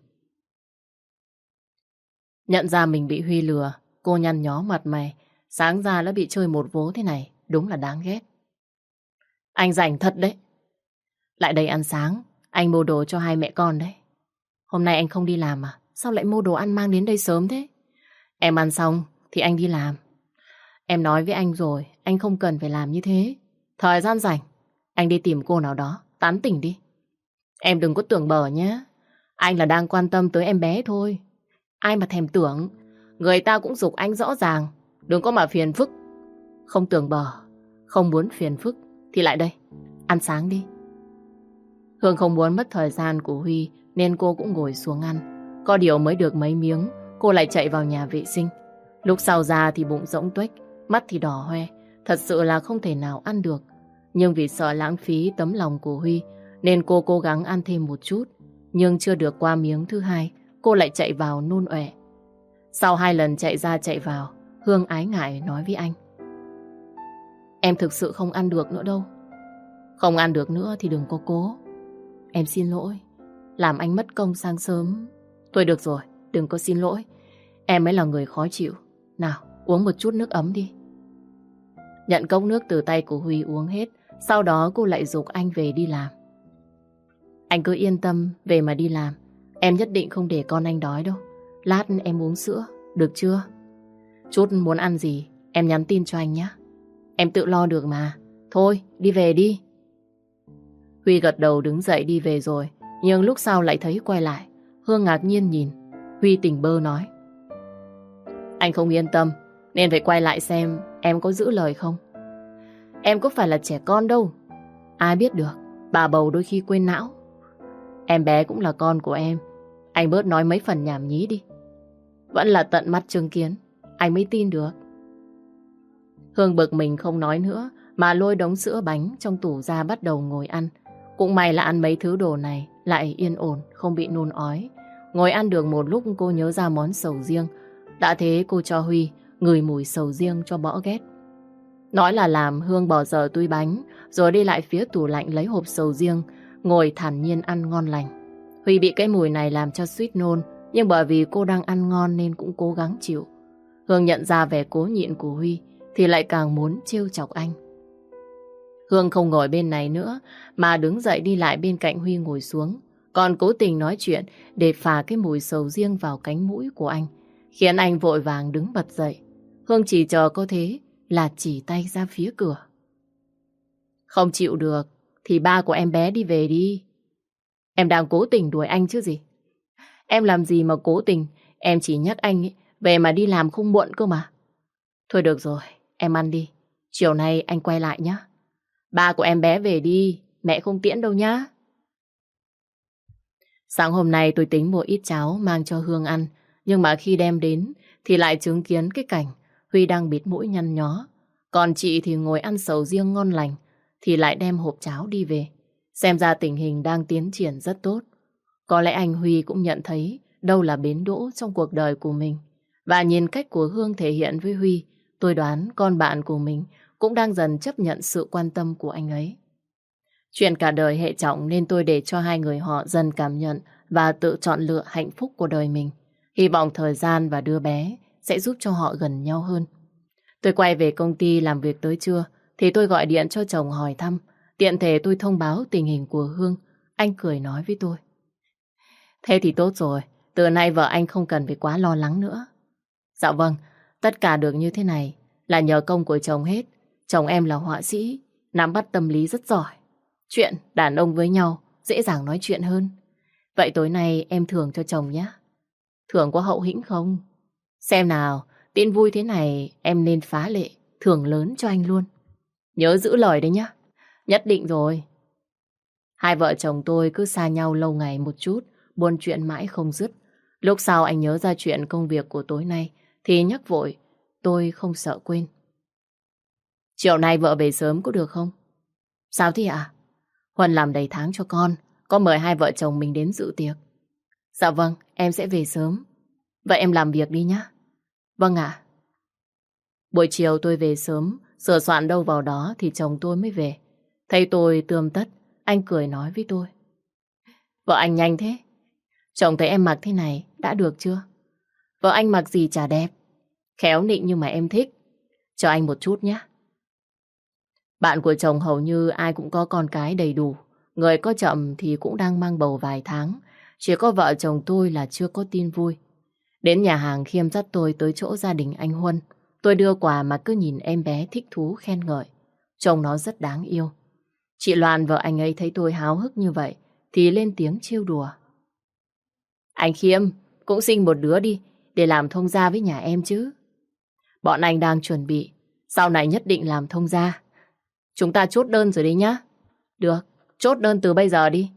Nhận ra mình bị Huy lừa, cô nhăn nhó mặt mày. Sáng ra đã bị chơi một vố thế này, đúng là đáng ghét. Anh rảnh thật đấy. Lại đây ăn sáng, anh mua đồ cho hai mẹ con đấy. Hôm nay anh không đi làm à? Sao lại mua đồ ăn mang đến đây sớm thế? Em ăn xong thì anh đi làm. Em nói với anh rồi, anh không cần phải làm như thế. Thời gian rảnh, anh đi tìm cô nào đó, tán tỉnh đi. Em đừng có tưởng bở nhé. Anh là đang quan tâm tới em bé thôi. Ai mà thèm tưởng. Người ta cũng giục anh rõ ràng. Đừng có mà phiền phức. Không tưởng bở, không muốn phiền phức thì lại đây, ăn sáng đi. Hương không muốn mất thời gian của Huy nên cô cũng ngồi xuống ăn. Có điều mới được mấy miếng, cô lại chạy vào nhà vệ sinh. Lúc sau ra thì bụng rỗng tuếch, mắt thì đỏ hoe. Thật sự là không thể nào ăn được. Nhưng vì sợ lãng phí tấm lòng của Huy nên cô cố gắng ăn thêm một chút. Nhưng chưa được qua miếng thứ hai, cô lại chạy vào nôn ọe. Sau 2 lần chạy ra chạy vào, Hương ái ngại nói với anh. Em thực sự không ăn được nữa đâu. Không ăn được nữa thì đừng có cố. Em xin lỗi, làm anh mất công sáng sớm. Thôi được rồi, đừng có xin lỗi. Em mới là người khó chịu. Nào, uống một chút nước ấm đi. Nhận cốc nước từ tay của Huy uống hết. Sau đó cô lại giục anh về đi làm. Anh cứ yên tâm về mà đi làm. Em nhất định không để con anh đói đâu. Lát em uống sữa, được chưa? Chút muốn ăn gì, em nhắn tin cho anh nhé. Em tự lo được mà. Thôi, đi về đi. Huy gật đầu đứng dậy đi về rồi. Nhưng lúc sau lại thấy quay lại. Hương ngạc nhiên nhìn. Huy tỉnh bơ nói. Anh không yên tâm nên phải quay lại xem em có giữ lời không. Em có phải là trẻ con đâu. Ai biết được, bà bầu đôi khi quên não. Em bé cũng là con của em. Anh bớt nói mấy phần nhảm nhí đi. Vẫn là tận mắt chứng kiến anh mới tin được. Hương bực mình không nói nữa mà lôi đống sữa bánh trong tủ ra bắt đầu ngồi ăn. Cũng may là ăn mấy thứ đồ này lại yên ổn, không bị nôn ói. Ngồi ăn được một lúc cô nhớ ra món sầu riêng. Đã thế cô cho Huy ngửi mùi sầu riêng cho bỏ ghét. Nói là làm, Hương bỏ dở túi bánh rồi đi lại phía tủ lạnh lấy hộp sầu riêng, ngồi thản nhiên ăn ngon lành. Huy bị cái mùi này làm cho suýt nôn, nhưng bởi vì cô đang ăn ngon nên cũng cố gắng chịu. Hương nhận ra vẻ cố nhịn của Huy thì lại càng muốn trêu chọc anh. Hương không ngồi bên này nữa mà đứng dậy đi lại bên cạnh Huy ngồi xuống, còn cố tình nói chuyện để phả cái mùi sầu riêng vào cánh mũi của anh, khiến anh vội vàng đứng bật dậy. Hương chỉ chờ có thế là chỉ tay ra phía cửa. Không chịu được thì ba của em bé đi về đi. Em đang cố tình đuổi anh chứ gì. Em làm gì mà cố tình, em chỉ nhắc anh ấy, về mà đi làm không muộn cơ mà. Thôi được rồi, em ăn đi. Chiều nay anh quay lại nhé. Ba của em bé về đi, mẹ không tiễn đâu nhá. Sáng hôm nay tôi tính mua ít cháo mang cho Hương ăn, nhưng mà khi đem đến thì lại chứng kiến cái cảnh Huy đang bịt mũi nhăn nhó. Còn chị thì ngồi ăn sầu riêng ngon lành, thì lại đem hộp cháo đi về. Xem ra tình hình đang tiến triển rất tốt. Có lẽ anh Huy cũng nhận thấy đâu là bến đỗ trong cuộc đời của mình. Và nhìn cách của Hương thể hiện với Huy, tôi đoán con bạn của mình cũng đang dần chấp nhận sự quan tâm của anh ấy. Chuyện cả đời hệ trọng nên tôi để cho hai người họ dần cảm nhận và tự chọn lựa hạnh phúc của đời mình. Hy vọng thời gian và đứa bé sẽ giúp cho họ gần nhau hơn. Tôi quay về công ty làm việc tới trưa thì tôi gọi điện cho chồng hỏi thăm. Tiện thể tôi thông báo tình hình của Hương. Anh cười nói với tôi. Thế thì tốt rồi, từ nay vợ anh không cần phải quá lo lắng nữa. Dạ vâng, tất cả được như thế này là nhờ công của chồng hết. Chồng em là họa sĩ, nắm bắt tâm lý rất giỏi. Chuyện đàn ông với nhau dễ dàng nói chuyện hơn. Vậy tối nay em thưởng cho chồng nhé. Thưởng có hậu hĩnh không? Xem nào, tin vui thế này em nên phá lệ, thưởng lớn cho anh luôn. Nhớ giữ lời đấy nhá. Nhất định rồi. Hai vợ chồng tôi cứ xa nhau lâu ngày một chút buôn chuyện mãi không dứt. Lúc sau anh nhớ ra chuyện công việc của tối nay thì nhắc vội, tôi không sợ quên. Chiều nay vợ về sớm có được không? Sao thế ạ? Huân làm đầy tháng cho con, có mời hai vợ chồng mình đến dự tiệc. Dạ vâng, em sẽ về sớm. Vậy em làm việc đi nhá. Vâng ạ. Buổi chiều tôi về sớm, sửa soạn đâu vào đó thì chồng tôi mới về. Thấy tôi tươm tất, anh cười nói với tôi. Vợ anh nhanh thế. Chồng thấy em mặc thế này, đã được chưa? Vợ anh mặc gì chả đẹp. Khéo nịnh nhưng mà em thích. Cho anh một chút nhé. Bạn của chồng hầu như ai cũng có con cái đầy đủ. Người có chậm thì cũng đang mang bầu vài tháng. Chỉ có vợ chồng tôi là chưa có tin vui. Đến nhà hàng Khiêm dắt tôi tới chỗ gia đình anh Huân. Tôi đưa quà mà cứ nhìn em bé thích thú khen ngợi. Trông nó rất đáng yêu. Chị Loan vợ anh ấy thấy tôi háo hức như vậy thì lên tiếng trêu đùa. Anh Khiêm cũng sinh một đứa đi để làm thông gia với nhà em chứ. Bọn anh đang chuẩn bị, sau này nhất định làm thông gia. Chúng ta chốt đơn rồi đấy nhá. Được, chốt đơn từ bây giờ đi.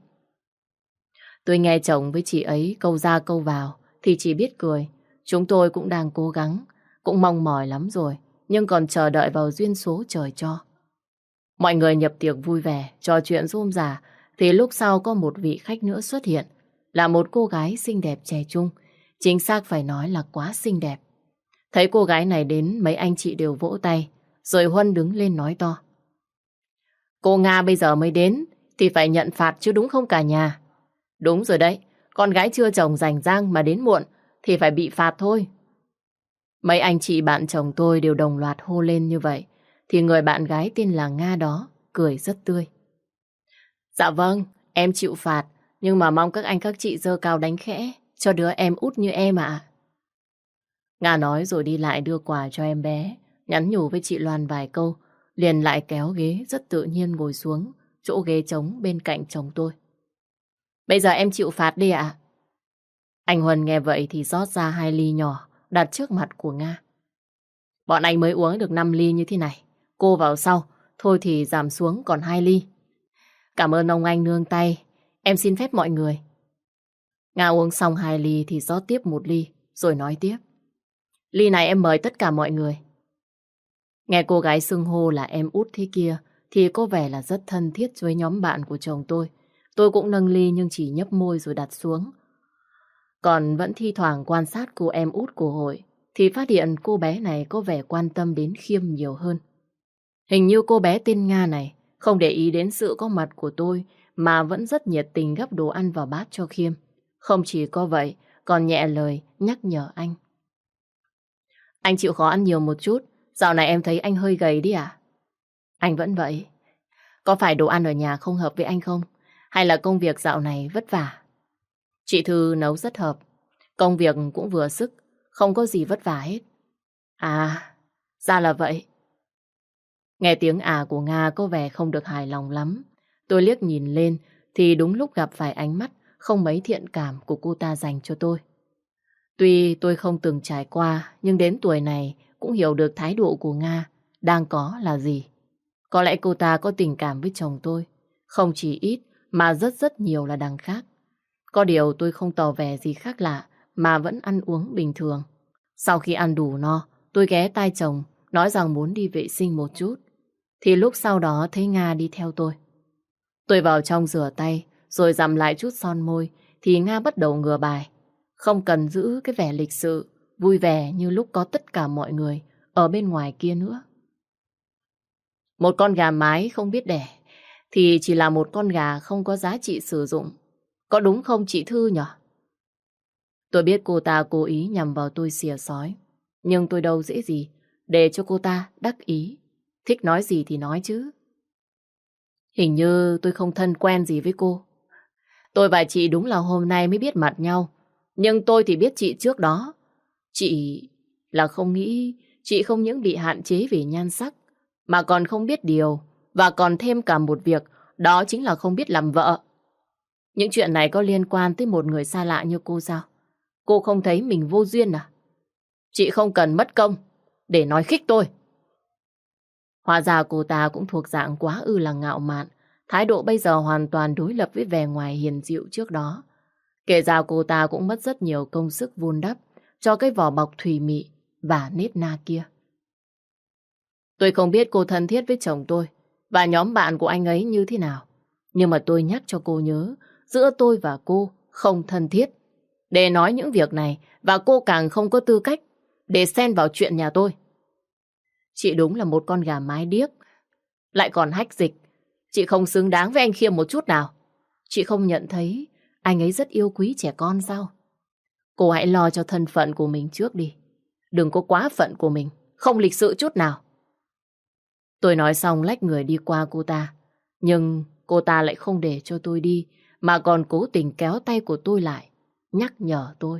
Tôi nghe chồng với chị ấy câu ra câu vào thì chỉ biết cười. Chúng tôi cũng đang cố gắng, cũng mong mỏi lắm rồi, nhưng còn chờ đợi vào duyên số trời cho. Mọi người nhập tiệc vui vẻ, trò chuyện rôm rả, thì lúc sau có một vị khách nữa xuất hiện, là một cô gái xinh đẹp trẻ trung, chính xác phải nói là quá xinh đẹp. Thấy cô gái này đến, mấy anh chị đều vỗ tay, rồi Huân đứng lên nói to. Cô Nga bây giờ mới đến, thì phải nhận phạt chứ đúng không cả nhà? Đúng rồi đấy, con gái chưa chồng rảnh rang mà đến muộn, thì phải bị phạt thôi. Mấy anh chị bạn chồng tôi đều đồng loạt hô lên như vậy, thì người bạn gái tên là Nga đó cười rất tươi. Dạ vâng, em chịu phạt, nhưng mà mong các anh các chị giơ cao đánh khẽ cho đứa em út như em ạ. Nga nói rồi đi lại đưa quà cho em bé, nhắn nhủ với chị Loan vài câu, liền lại kéo ghế rất tự nhiên ngồi xuống chỗ ghế trống bên cạnh chồng tôi. Bây giờ em chịu phạt đi ạ. Anh Huân nghe vậy thì rót ra 2 ly nhỏ đặt trước mặt của Nga. Bọn anh mới uống được 5 ly như thế này. Cô vào sau, thôi thì giảm xuống còn 2 ly. Cảm ơn ông anh nương tay, em xin phép mọi người. Nga uống xong 2 ly thì rót tiếp 1 ly, rồi nói tiếp. Ly này em mời tất cả mọi người. Nghe cô gái xưng hô là em út thế kia, thì có vẻ là rất thân thiết với nhóm bạn của chồng tôi. Tôi cũng nâng ly nhưng chỉ nhấp môi rồi đặt xuống. Còn vẫn thi thoảng quan sát cô em út của hội, thì phát hiện cô bé này có vẻ quan tâm đến Khiêm nhiều hơn. Hình như cô bé tên Nga này không để ý đến sự có mặt của tôi mà vẫn rất nhiệt tình gắp đồ ăn vào bát cho Khiêm. Không chỉ có vậy, còn nhẹ lời nhắc nhở anh. Anh chịu khó ăn nhiều một chút, dạo này em thấy anh hơi gầy đi à? Anh vẫn vậy. Có phải đồ ăn ở nhà không hợp với anh không? Hay là công việc dạo này vất vả? Chị Thư nấu rất hợp. Công việc cũng vừa sức, không có gì vất vả hết. À, ra là vậy. Nghe tiếng của Nga có vẻ không được hài lòng lắm. Tôi liếc nhìn lên thì đúng lúc gặp phải ánh mắt không mấy thiện cảm của cô ta dành cho tôi. Tuy tôi không từng trải qua, nhưng đến tuổi này cũng hiểu được thái độ của Nga đang có là gì. Có lẽ cô ta có tình cảm với chồng tôi, không chỉ ít mà rất rất nhiều là đằng khác. Có điều tôi không tỏ vẻ gì khác lạ mà vẫn ăn uống bình thường. Sau khi ăn đủ no, tôi ghé tai chồng nói rằng muốn đi vệ sinh một chút. Thì lúc sau đó thấy Nga đi theo tôi. Tôi vào trong rửa tay rồi dặm lại chút son môi thì Nga bắt đầu ngửa bài. Không cần giữ cái vẻ lịch sự, vui vẻ như lúc có tất cả mọi người ở bên ngoài kia nữa. Một con gà mái không biết đẻ thì chỉ là một con gà không có giá trị sử dụng. Có đúng không chị Thư nhỉ? Tôi biết cô ta cố ý nhằm vào tôi xỉa xói, nhưng tôi đâu dễ gì để cho cô ta đắc ý. Thích nói gì thì nói chứ. Hình như tôi không thân quen gì với cô. Tôi và chị đúng là hôm nay mới biết mặt nhau, nhưng tôi thì biết chị trước đó. Chị là không nghĩ chị không những bị hạn chế về nhan sắc, mà còn không biết điều, và còn thêm cả một việc, đó chính là không biết làm vợ. Những chuyện này có liên quan tới một người xa lạ như cô sao? Cô không thấy mình vô duyên à? Chị không cần mất công để nói khích tôi. Hóa ra cô ta cũng thuộc dạng quá ư là ngạo mạn. Thái độ bây giờ hoàn toàn đối lập với vẻ ngoài hiền dịu trước đó. Kể ra cô ta cũng mất rất nhiều công sức vun đắp cho cái vỏ bọc thùy mị và nết na kia. Tôi không biết cô thân thiết với chồng tôi và nhóm bạn của anh ấy như thế nào. Nhưng mà tôi nhắc cho cô nhớ, giữa tôi và cô không thân thiết để nói những việc này, và cô càng không có tư cách để xen vào chuyện nhà tôi. Chị đúng là một con gà mái điếc, lại còn hách dịch. Chị không xứng đáng với anh Khiêm một chút nào. Chị không nhận thấy anh ấy rất yêu quý trẻ con sao? Cô hãy lo cho thân phận của mình trước đi. Đừng có quá phận của mình, không lịch sự chút nào. Tôi nói xong lách người đi qua cô ta. Nhưng cô ta lại không để cho tôi đi, mà còn cố tình kéo tay của tôi lại, nhắc nhở tôi.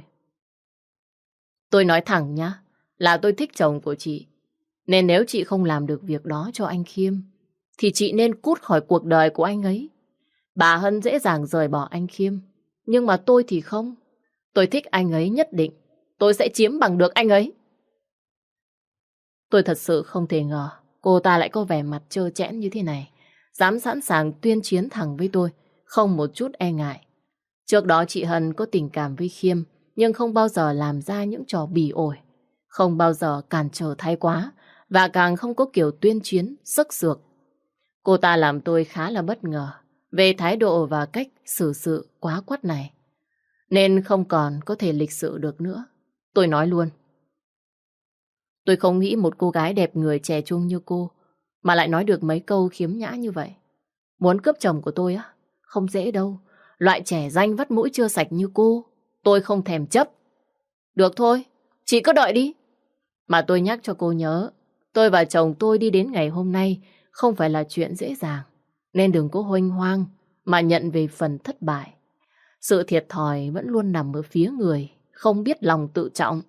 Tôi nói thẳng nhá, là tôi thích chồng của chị. Nên nếu chị không làm được việc đó cho anh Khiêm, thì chị nên cút khỏi cuộc đời của anh ấy. Bà Hân dễ dàng rời bỏ anh Khiêm, nhưng mà tôi thì không. Tôi thích anh ấy nhất định. Tôi sẽ chiếm bằng được anh ấy. Tôi thật sự không thể ngờ cô ta lại có vẻ mặt trơ trẽn như thế này. Dám sẵn sàng tuyên chiến thẳng với tôi, không một chút e ngại. Trước đó chị Hân có tình cảm với Khiêm, nhưng không bao giờ làm ra những trò bỉ ổi. Không bao giờ cản trở thái quá, và càng không có kiểu tuyên chiến, sức sược. Cô ta làm tôi khá là bất ngờ về thái độ và cách xử sự quá quắt này. Nên không còn có thể lịch sự được nữa. Tôi nói luôn. Tôi không nghĩ một cô gái đẹp người trẻ trung như cô mà lại nói được mấy câu khiếm nhã như vậy. Muốn cướp chồng của tôi á? Không dễ đâu. Loại trẻ danh vắt mũi chưa sạch như cô, tôi không thèm chấp. Được thôi, chị cứ đợi đi. Mà tôi nhắc cho cô nhớ, tôi và chồng tôi đi đến ngày hôm nay không phải là chuyện dễ dàng. Nên đừng có huênh hoang mà nhận về phần thất bại. Sự thiệt thòi vẫn luôn nằm ở phía người không biết lòng tự trọng.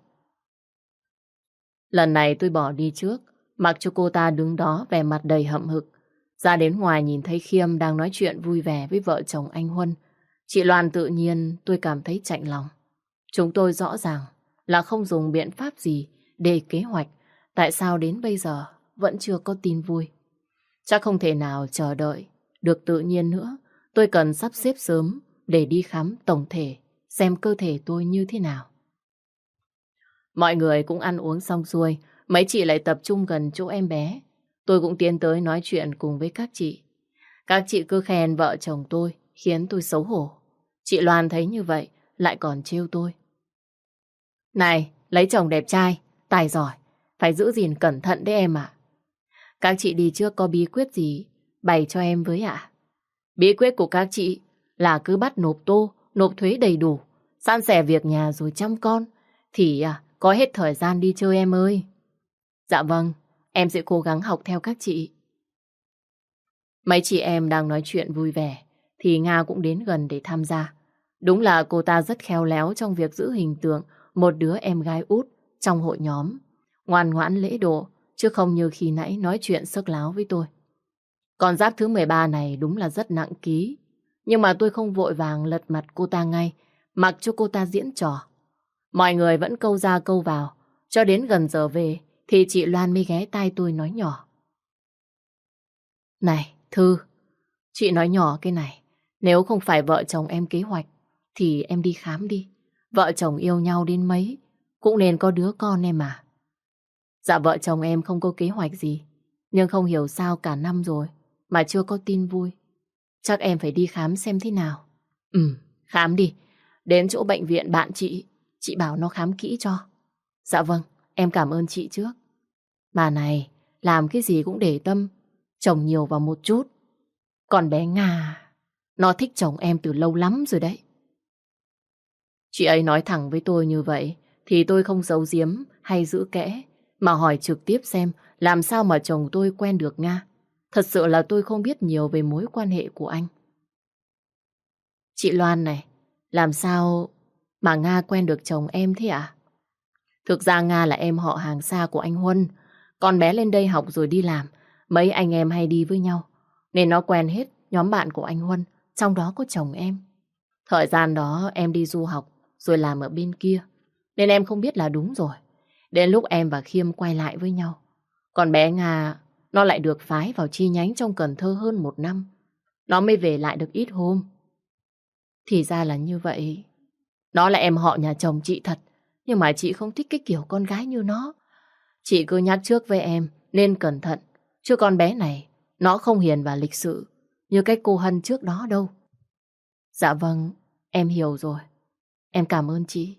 Lần này tôi bỏ đi trước, mặc cho cô ta đứng đó vẻ mặt đầy hậm hực. Ra đến ngoài nhìn thấy Khiêm đang nói chuyện vui vẻ với vợ chồng anh Huân. Chị Loan tự nhiên tôi cảm thấy chạnh lòng. Chúng tôi rõ ràng là không dùng biện pháp gì để kế hoạch. Tại sao đến bây giờ vẫn chưa có tin vui? Chắc không thể nào chờ đợi được tự nhiên nữa. Tôi cần sắp xếp sớm để đi khám tổng thể, xem cơ thể tôi như thế nào. Mọi người cũng ăn uống xong xuôi, mấy chị lại tập trung gần chỗ em bé. Tôi cũng tiến tới nói chuyện cùng với các chị. Các chị cứ khen vợ chồng tôi, khiến tôi xấu hổ. Chị Loan thấy như vậy, lại còn trêu tôi. Này, lấy chồng đẹp trai, tài giỏi, phải giữ gìn cẩn thận đấy em ạ. Các chị đi trước có bí quyết gì bày cho em với ạ? Bí quyết của các chị là cứ bắt nộp tô, nộp thuế đầy đủ, san sẻ việc nhà rồi chăm con, thì có hết thời gian đi chơi em ơi. Dạ vâng, em sẽ cố gắng học theo các chị. Mấy chị em đang nói chuyện vui vẻ, thì Nga cũng đến gần để tham gia. Đúng là cô ta rất khéo léo trong việc giữ hình tượng một đứa em gái út trong hội nhóm. Ngoan ngoãn lễ độ, chứ không như khi nãy nói chuyện sức láo với tôi. Con giáp thứ 13 này đúng là rất nặng ký. Nhưng mà tôi không vội vàng lật mặt cô ta ngay, mặc cho cô ta diễn trò. Mọi người vẫn câu ra câu vào, cho đến gần giờ về thì chị Loan mới ghé tai tôi nói nhỏ. Này, Thư, chị nói nhỏ cái này, nếu không phải vợ chồng em kế hoạch, thì em đi khám đi. Vợ chồng yêu nhau đến mấy, cũng nên có đứa con em à. Dạ vợ chồng em không có kế hoạch gì, nhưng không hiểu sao cả năm rồi mà chưa có tin vui. Chắc em phải đi khám xem thế nào. Khám đi. Đến chỗ bệnh viện bạn chị bảo nó khám kỹ cho. Dạ vâng, em cảm ơn chị trước. Mà này, làm cái gì cũng để tâm, chồng nhiều vào một chút. Còn bé Nga, nó thích chồng em từ lâu lắm rồi đấy. Chị ấy nói thẳng với tôi như vậy, thì tôi không giấu giếm hay giữ kẽ, mà hỏi trực tiếp xem làm sao mà chồng tôi quen được Nga. Thật sự là tôi không biết nhiều về mối quan hệ của anh. Chị Loan này, làm sao mà Nga quen được chồng em thế ạ? Thực ra Nga là em họ hàng xa của anh Huân. Con bé lên đây học rồi đi làm, mấy anh em hay đi với nhau, nên nó quen hết nhóm bạn của anh Huân, trong đó có chồng em. Thời gian đó em đi du học rồi làm ở bên kia, nên em không biết là đúng rồi. Đến lúc em và Khiêm quay lại với nhau, còn bé Nga nó lại được phái vào chi nhánh trong Cần Thơ hơn 1 năm. Nó mới về lại được ít hôm. Thì ra là như vậy. Nó là em họ nhà chồng chị thật, nhưng mà chị không thích cái kiểu con gái như nó. Chị cứ nhắc trước với em nên cẩn thận, chứ con bé này nó không hiền và lịch sự như cái cô Hân trước đó đâu. Dạ vâng, em hiểu rồi. Em cảm ơn chị.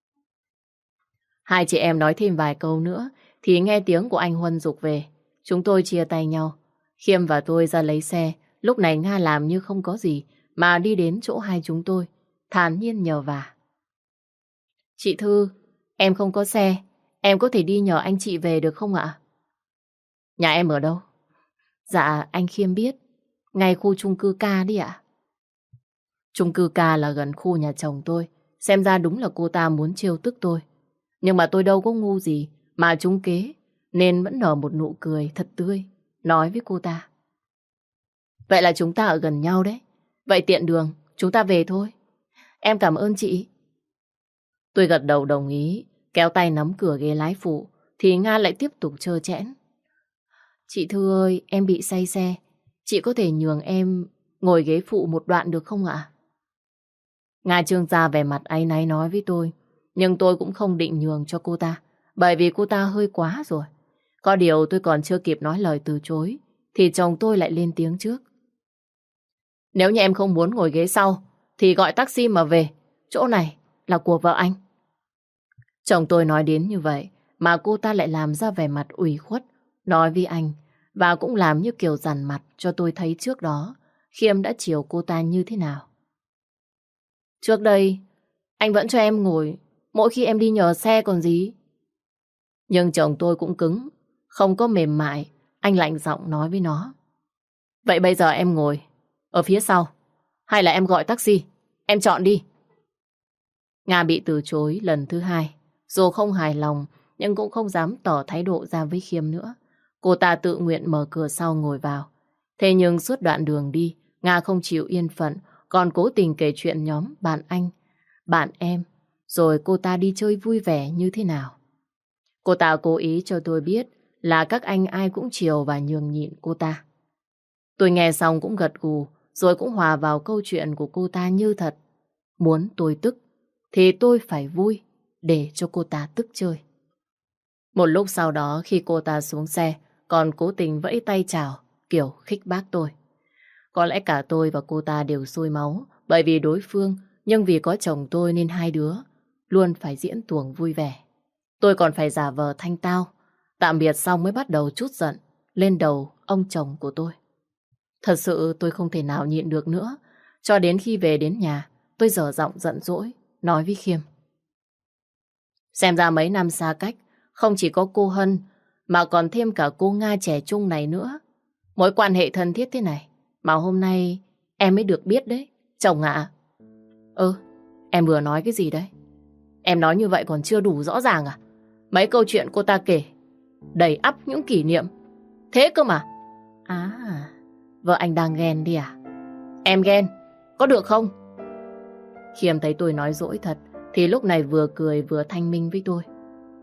Hai chị em nói thêm vài câu nữa thì nghe tiếng của anh Huân giục về. Chúng tôi chia tay nhau. Khiêm và tôi ra lấy xe. Lúc này Nga làm như không có gì mà đi đến chỗ hai chúng tôi, thản nhiên nhờ vả. Chị Thư, em không có xe. Em có thể đi nhờ anh chị về được không ạ? Nhà em ở đâu? Dạ, anh Khiêm biết. Ngay khu chung cư K đi ạ. Chung cư K là gần khu nhà chồng tôi. Xem ra đúng là cô ta muốn trêu tức tôi. Nhưng mà tôi đâu có ngu gì mà trúng kế, nên vẫn nở một nụ cười thật tươi, nói với cô ta. Vậy là chúng ta ở gần nhau đấy. Vậy tiện đường, chúng ta về thôi. Em cảm ơn chị. Tôi gật đầu đồng ý, kéo tay nắm cửa ghế lái phụ, thì Nga lại tiếp tục trơ trẽn. Chị Thư ơi, em bị say xe. Chị có thể nhường em ngồi ghế phụ một đoạn được không ạ? Nga trương ra vẻ mặt áy náy nói với tôi. Nhưng tôi cũng không định nhường cho cô ta, bởi vì cô ta hơi quá rồi. Có điều tôi còn chưa kịp nói lời từ chối, thì chồng tôi lại lên tiếng trước. Nếu như em không muốn ngồi ghế sau, thì gọi taxi mà về. Chỗ này là của vợ anh. Chồng tôi nói đến như vậy, mà cô ta lại làm ra vẻ mặt ủy khuất, nói với anh, và cũng làm như kiểu dằn mặt cho tôi thấy trước đó, Khiêm đã chiều cô ta như thế nào. Trước đây, anh vẫn cho em ngồi mỗi khi em đi nhờ xe còn gì. Nhưng chồng tôi cũng cứng, không có mềm mại, anh lạnh giọng nói với nó. Vậy bây giờ em ngồi ở phía sau, hay là em gọi taxi? Em chọn đi. Nga bị từ chối lần thứ hai, dù không hài lòng nhưng cũng không dám tỏ thái độ ra với Khiêm nữa. Cô ta tự nguyện mở cửa sau ngồi vào. Thế nhưng suốt đoạn đường đi, Nga không chịu yên phận, còn cố tình kể chuyện nhóm bạn anh, bạn em, rồi cô ta đi chơi vui vẻ như thế nào. Cô ta cố ý cho tôi biết là các anh ai cũng chiều và nhường nhịn cô ta. Tôi nghe xong cũng gật gù, rồi cũng hòa vào câu chuyện của cô ta như thật. Muốn tôi tức, thì tôi phải vui để cho cô ta tức chơi. Một lúc sau đó khi cô ta xuống xe, còn cố tình vẫy tay chào, kiểu khích bác tôi. Có lẽ cả tôi và cô ta đều sôi máu, bởi vì đối phương, nhưng vì có chồng tôi nên hai đứa luôn phải diễn tuồng vui vẻ. Tôi còn phải giả vờ thanh tao, tạm biệt xong mới bắt đầu trút giận lên đầu ông chồng của tôi. Thật sự tôi không thể nào nhịn được nữa, cho đến khi về đến nhà, tôi dở giọng giận dỗi, nói với Khiêm. Xem ra mấy năm xa cách, không chỉ có cô Hân, mà còn thêm cả cô Nga trẻ trung này nữa. Mối quan hệ thân thiết thế này, mà hôm nay em mới được biết đấy, chồng ạ. Em vừa nói cái gì đấy? Em nói như vậy còn chưa đủ rõ ràng à? Mấy câu chuyện cô ta kể, đầy ắp những kỷ niệm. Thế cơ mà. À, vợ anh đang ghen đi à? Em ghen, có được không? Khiêm thấy tôi nói dỗi thật, thì lúc này vừa cười vừa thanh minh với tôi.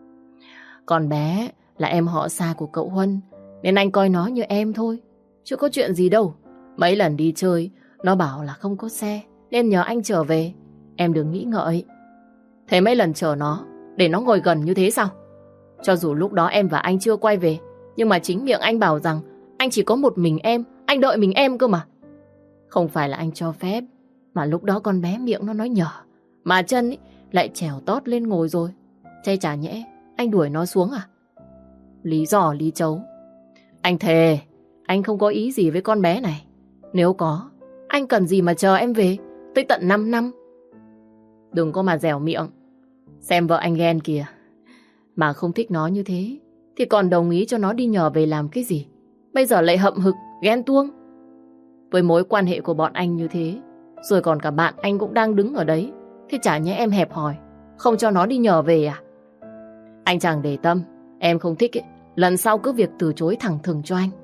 Con bé là em họ xa của cậu Huân, nên anh coi nó như em thôi, chứ có chuyện gì đâu. Mấy lần đi chơi, nó bảo là không có xe, nên nhờ anh trở về. Em đừng nghĩ ngợi. Thế mấy lần chở nó, để nó ngồi gần như thế sao? Cho dù lúc đó em và anh chưa quay về, nhưng mà chính miệng anh bảo rằng anh chỉ có một mình em, anh đợi mình em cơ mà. Không phải là anh cho phép, mà lúc đó con bé miệng nó nói nhở, mà chân ý, lại trèo tót lên ngồi rồi. Thế chả nhẽ anh đuổi nó xuống à? Lý giò lý chấu. Anh thề, anh không có ý gì với con bé này. Nếu có, anh cần gì mà chờ em về tới tận 5 năm. Đừng có mà dẻo miệng. Xem vợ anh ghen kìa. Mà không thích nó như thế thì còn đồng ý cho nó đi nhờ về làm cái gì? Bây giờ lại hậm hực, ghen tuông. Với mối quan hệ của bọn anh như thế, rồi còn cả bạn anh cũng đang đứng ở đấy, thế chả nhẽ em hẹp hòi, không cho nó đi nhờ về à? Anh chẳng để tâm, em không thích ấy, lần sau cứ việc từ chối thẳng thừng cho anh.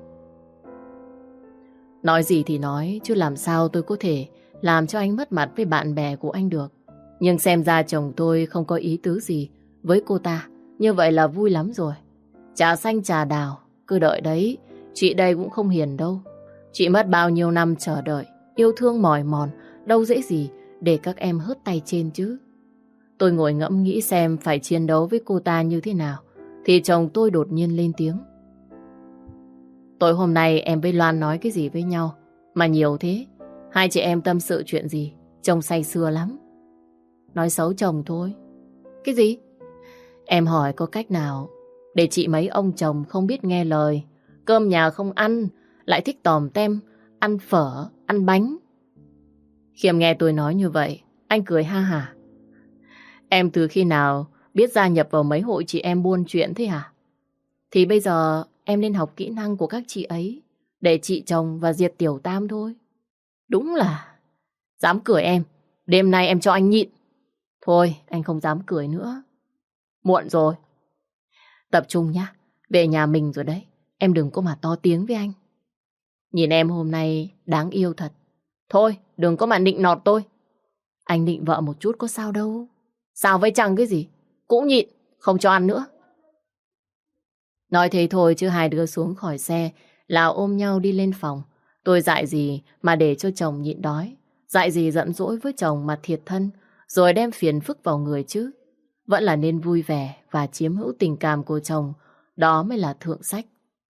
Nói gì thì nói, chứ làm sao tôi có thể làm cho anh mất mặt với bạn bè của anh được. Nhưng xem ra chồng tôi không có ý tứ gì với cô ta, như vậy là vui lắm rồi. Trà xanh trà đào, cứ đợi đấy, chị đây cũng không hiền đâu. Chị mất bao nhiêu năm chờ đợi, yêu thương mỏi mòn, đâu dễ gì để các em hớt tay trên chứ. Tôi ngồi ngẫm nghĩ xem phải chiến đấu với cô ta như thế nào, thì chồng tôi đột nhiên lên tiếng. Tối hôm nay em với Loan nói cái gì với nhau mà nhiều thế? Hai chị em tâm sự chuyện gì? Chồng say sưa lắm. Nói xấu chồng thôi. Cái gì? Em hỏi có cách nào để chị mấy ông chồng không biết nghe lời, cơm nhà không ăn, lại thích tòm tem, ăn phở, ăn bánh. Khiêm nghe tôi nói như vậy, anh cười ha hả. Em từ khi nào biết gia nhập vào mấy hội chị em buôn chuyện thế hả? Thì bây giờ em nên học kỹ năng của các chị ấy để trị chồng và diệt tiểu tam thôi. Đúng là dám cười em. Đêm nay em cho anh nhịn. Thôi anh không dám cười nữa. Muộn rồi. Tập trung nhá. Về nhà mình rồi đấy. Em đừng có mà to tiếng với anh. Nhìn em hôm nay đáng yêu thật. Thôi đừng có mà nịnh nọt tôi. Anh nịnh vợ một chút có sao đâu. Sao với chăng cái gì? Cũng nhịn. Không cho ăn nữa. Nói thế thôi chứ hai đứa xuống khỏi xe là ôm nhau đi lên phòng. Tôi dại gì mà để cho chồng nhịn đói. Dại gì giận dỗi với chồng mà thiệt thân, rồi đem phiền phức vào người chứ. Vẫn là nên vui vẻ và chiếm hữu tình cảm của chồng. Đó mới là thượng sách.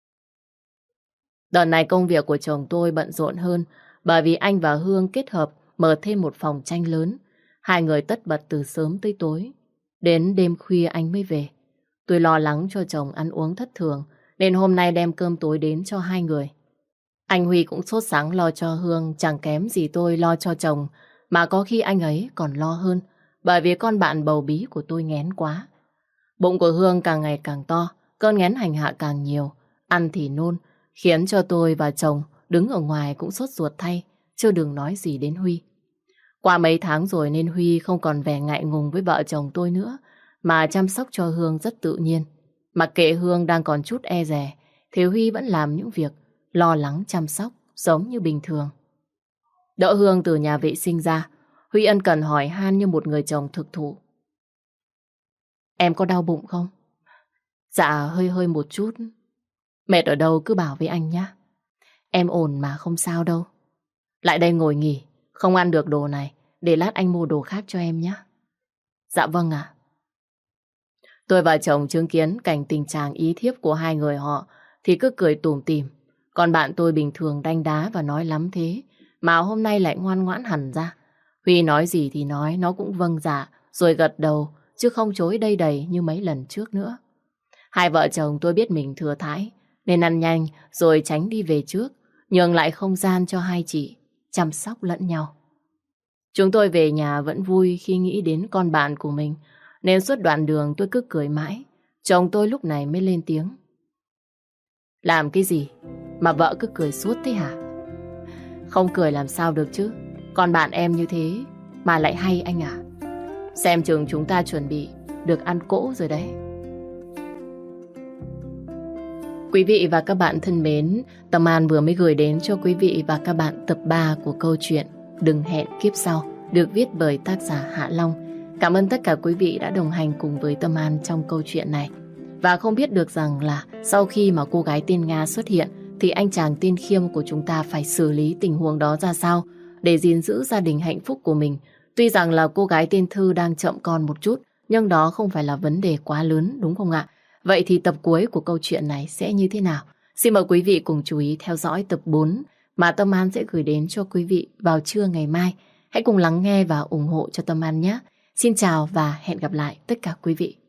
Đợt này công việc của chồng tôi bận rộn hơn bởi vì anh và Hương kết hợp mở thêm một phòng tranh lớn. Hai người tất bật từ sớm tới tối. Đến đêm khuya anh mới về. Tôi lo lắng cho chồng ăn uống thất thường nên hôm nay đem cơm tối đến cho hai người. Anh Huy cũng sốt sắng lo cho Hương, chẳng kém gì tôi lo cho chồng, mà có khi anh ấy còn lo hơn bởi vì con bạn bầu bí của tôi nghén quá. Bụng của Hương càng ngày càng to, cơn nghén hành hạ càng nhiều, ăn thì nôn, khiến cho tôi và chồng đứng ở ngoài cũng sốt ruột thay, chứ đừng nói gì đến Huy. Qua mấy tháng rồi nên Huy không còn vẻ ngại ngùng với vợ chồng tôi nữa, mà chăm sóc cho Hương rất tự nhiên. Mặc kệ Hương đang còn chút e dè, thì Huy vẫn làm những việc lo lắng chăm sóc giống như bình thường. Đỡ Hương từ nhà vệ sinh ra, Huy ân cần hỏi han như một người chồng thực thụ. Em có đau bụng không? Dạ hơi hơi một chút. Mệt ở đâu cứ bảo với anh nhé. Em ổn mà không sao đâu. Lại đây ngồi nghỉ, không ăn được đồ này, để lát anh mua đồ khác cho em nhé. Dạ vâng ạ. Tôi và chồng chứng kiến cảnh tình trạng ý thiếp của hai người họ thì cứ cười tủm tỉm. Còn bạn tôi bình thường đanh đá và nói lắm thế, mà hôm nay lại ngoan ngoãn hẳn ra. Huy nói gì thì nói, nó cũng vâng dạ, rồi gật đầu, chứ không chối đây đầy như mấy lần trước nữa. Hai vợ chồng tôi biết mình thừa thãi, nên ăn nhanh rồi tránh đi về trước, nhường lại không gian cho hai chị chăm sóc lẫn nhau. Chúng tôi về nhà vẫn vui khi nghĩ đến con bạn của mình, nên suốt đoạn đường tôi cứ cười mãi. Chồng tôi lúc này mới lên tiếng. Làm cái gì mà vợ cứ cười suốt thế hả? Không cười làm sao được chứ. Con bạn em như thế mà lại hay anh à. Xem chừng chúng ta chuẩn bị được ăn cỗ rồi đấy. Quý vị và các bạn thân mến, Tâm An vừa mới gửi đến cho quý vị và các bạn tập 3 của câu chuyện Đừng hẹn kiếp sau, được viết bởi tác giả Hạ Long. Cảm ơn tất cả quý vị đã đồng hành cùng với Tâm An trong câu chuyện này. Và không biết được rằng là sau khi mà cô gái tên Nga xuất hiện thì anh chàng tên Khiêm của chúng ta phải xử lý tình huống đó ra sao để gìn giữ gia đình hạnh phúc của mình. Tuy rằng là cô gái tên Thư đang chậm con một chút, nhưng đó không phải là vấn đề quá lớn, đúng không ạ? Vậy thì tập cuối của câu chuyện này sẽ như thế nào? Xin mời quý vị cùng chú ý theo dõi tập 4 mà Tâm An sẽ gửi đến cho quý vị vào trưa ngày mai. Hãy cùng lắng nghe và ủng hộ cho Tâm An nhé. Xin chào và hẹn gặp lại tất cả quý vị.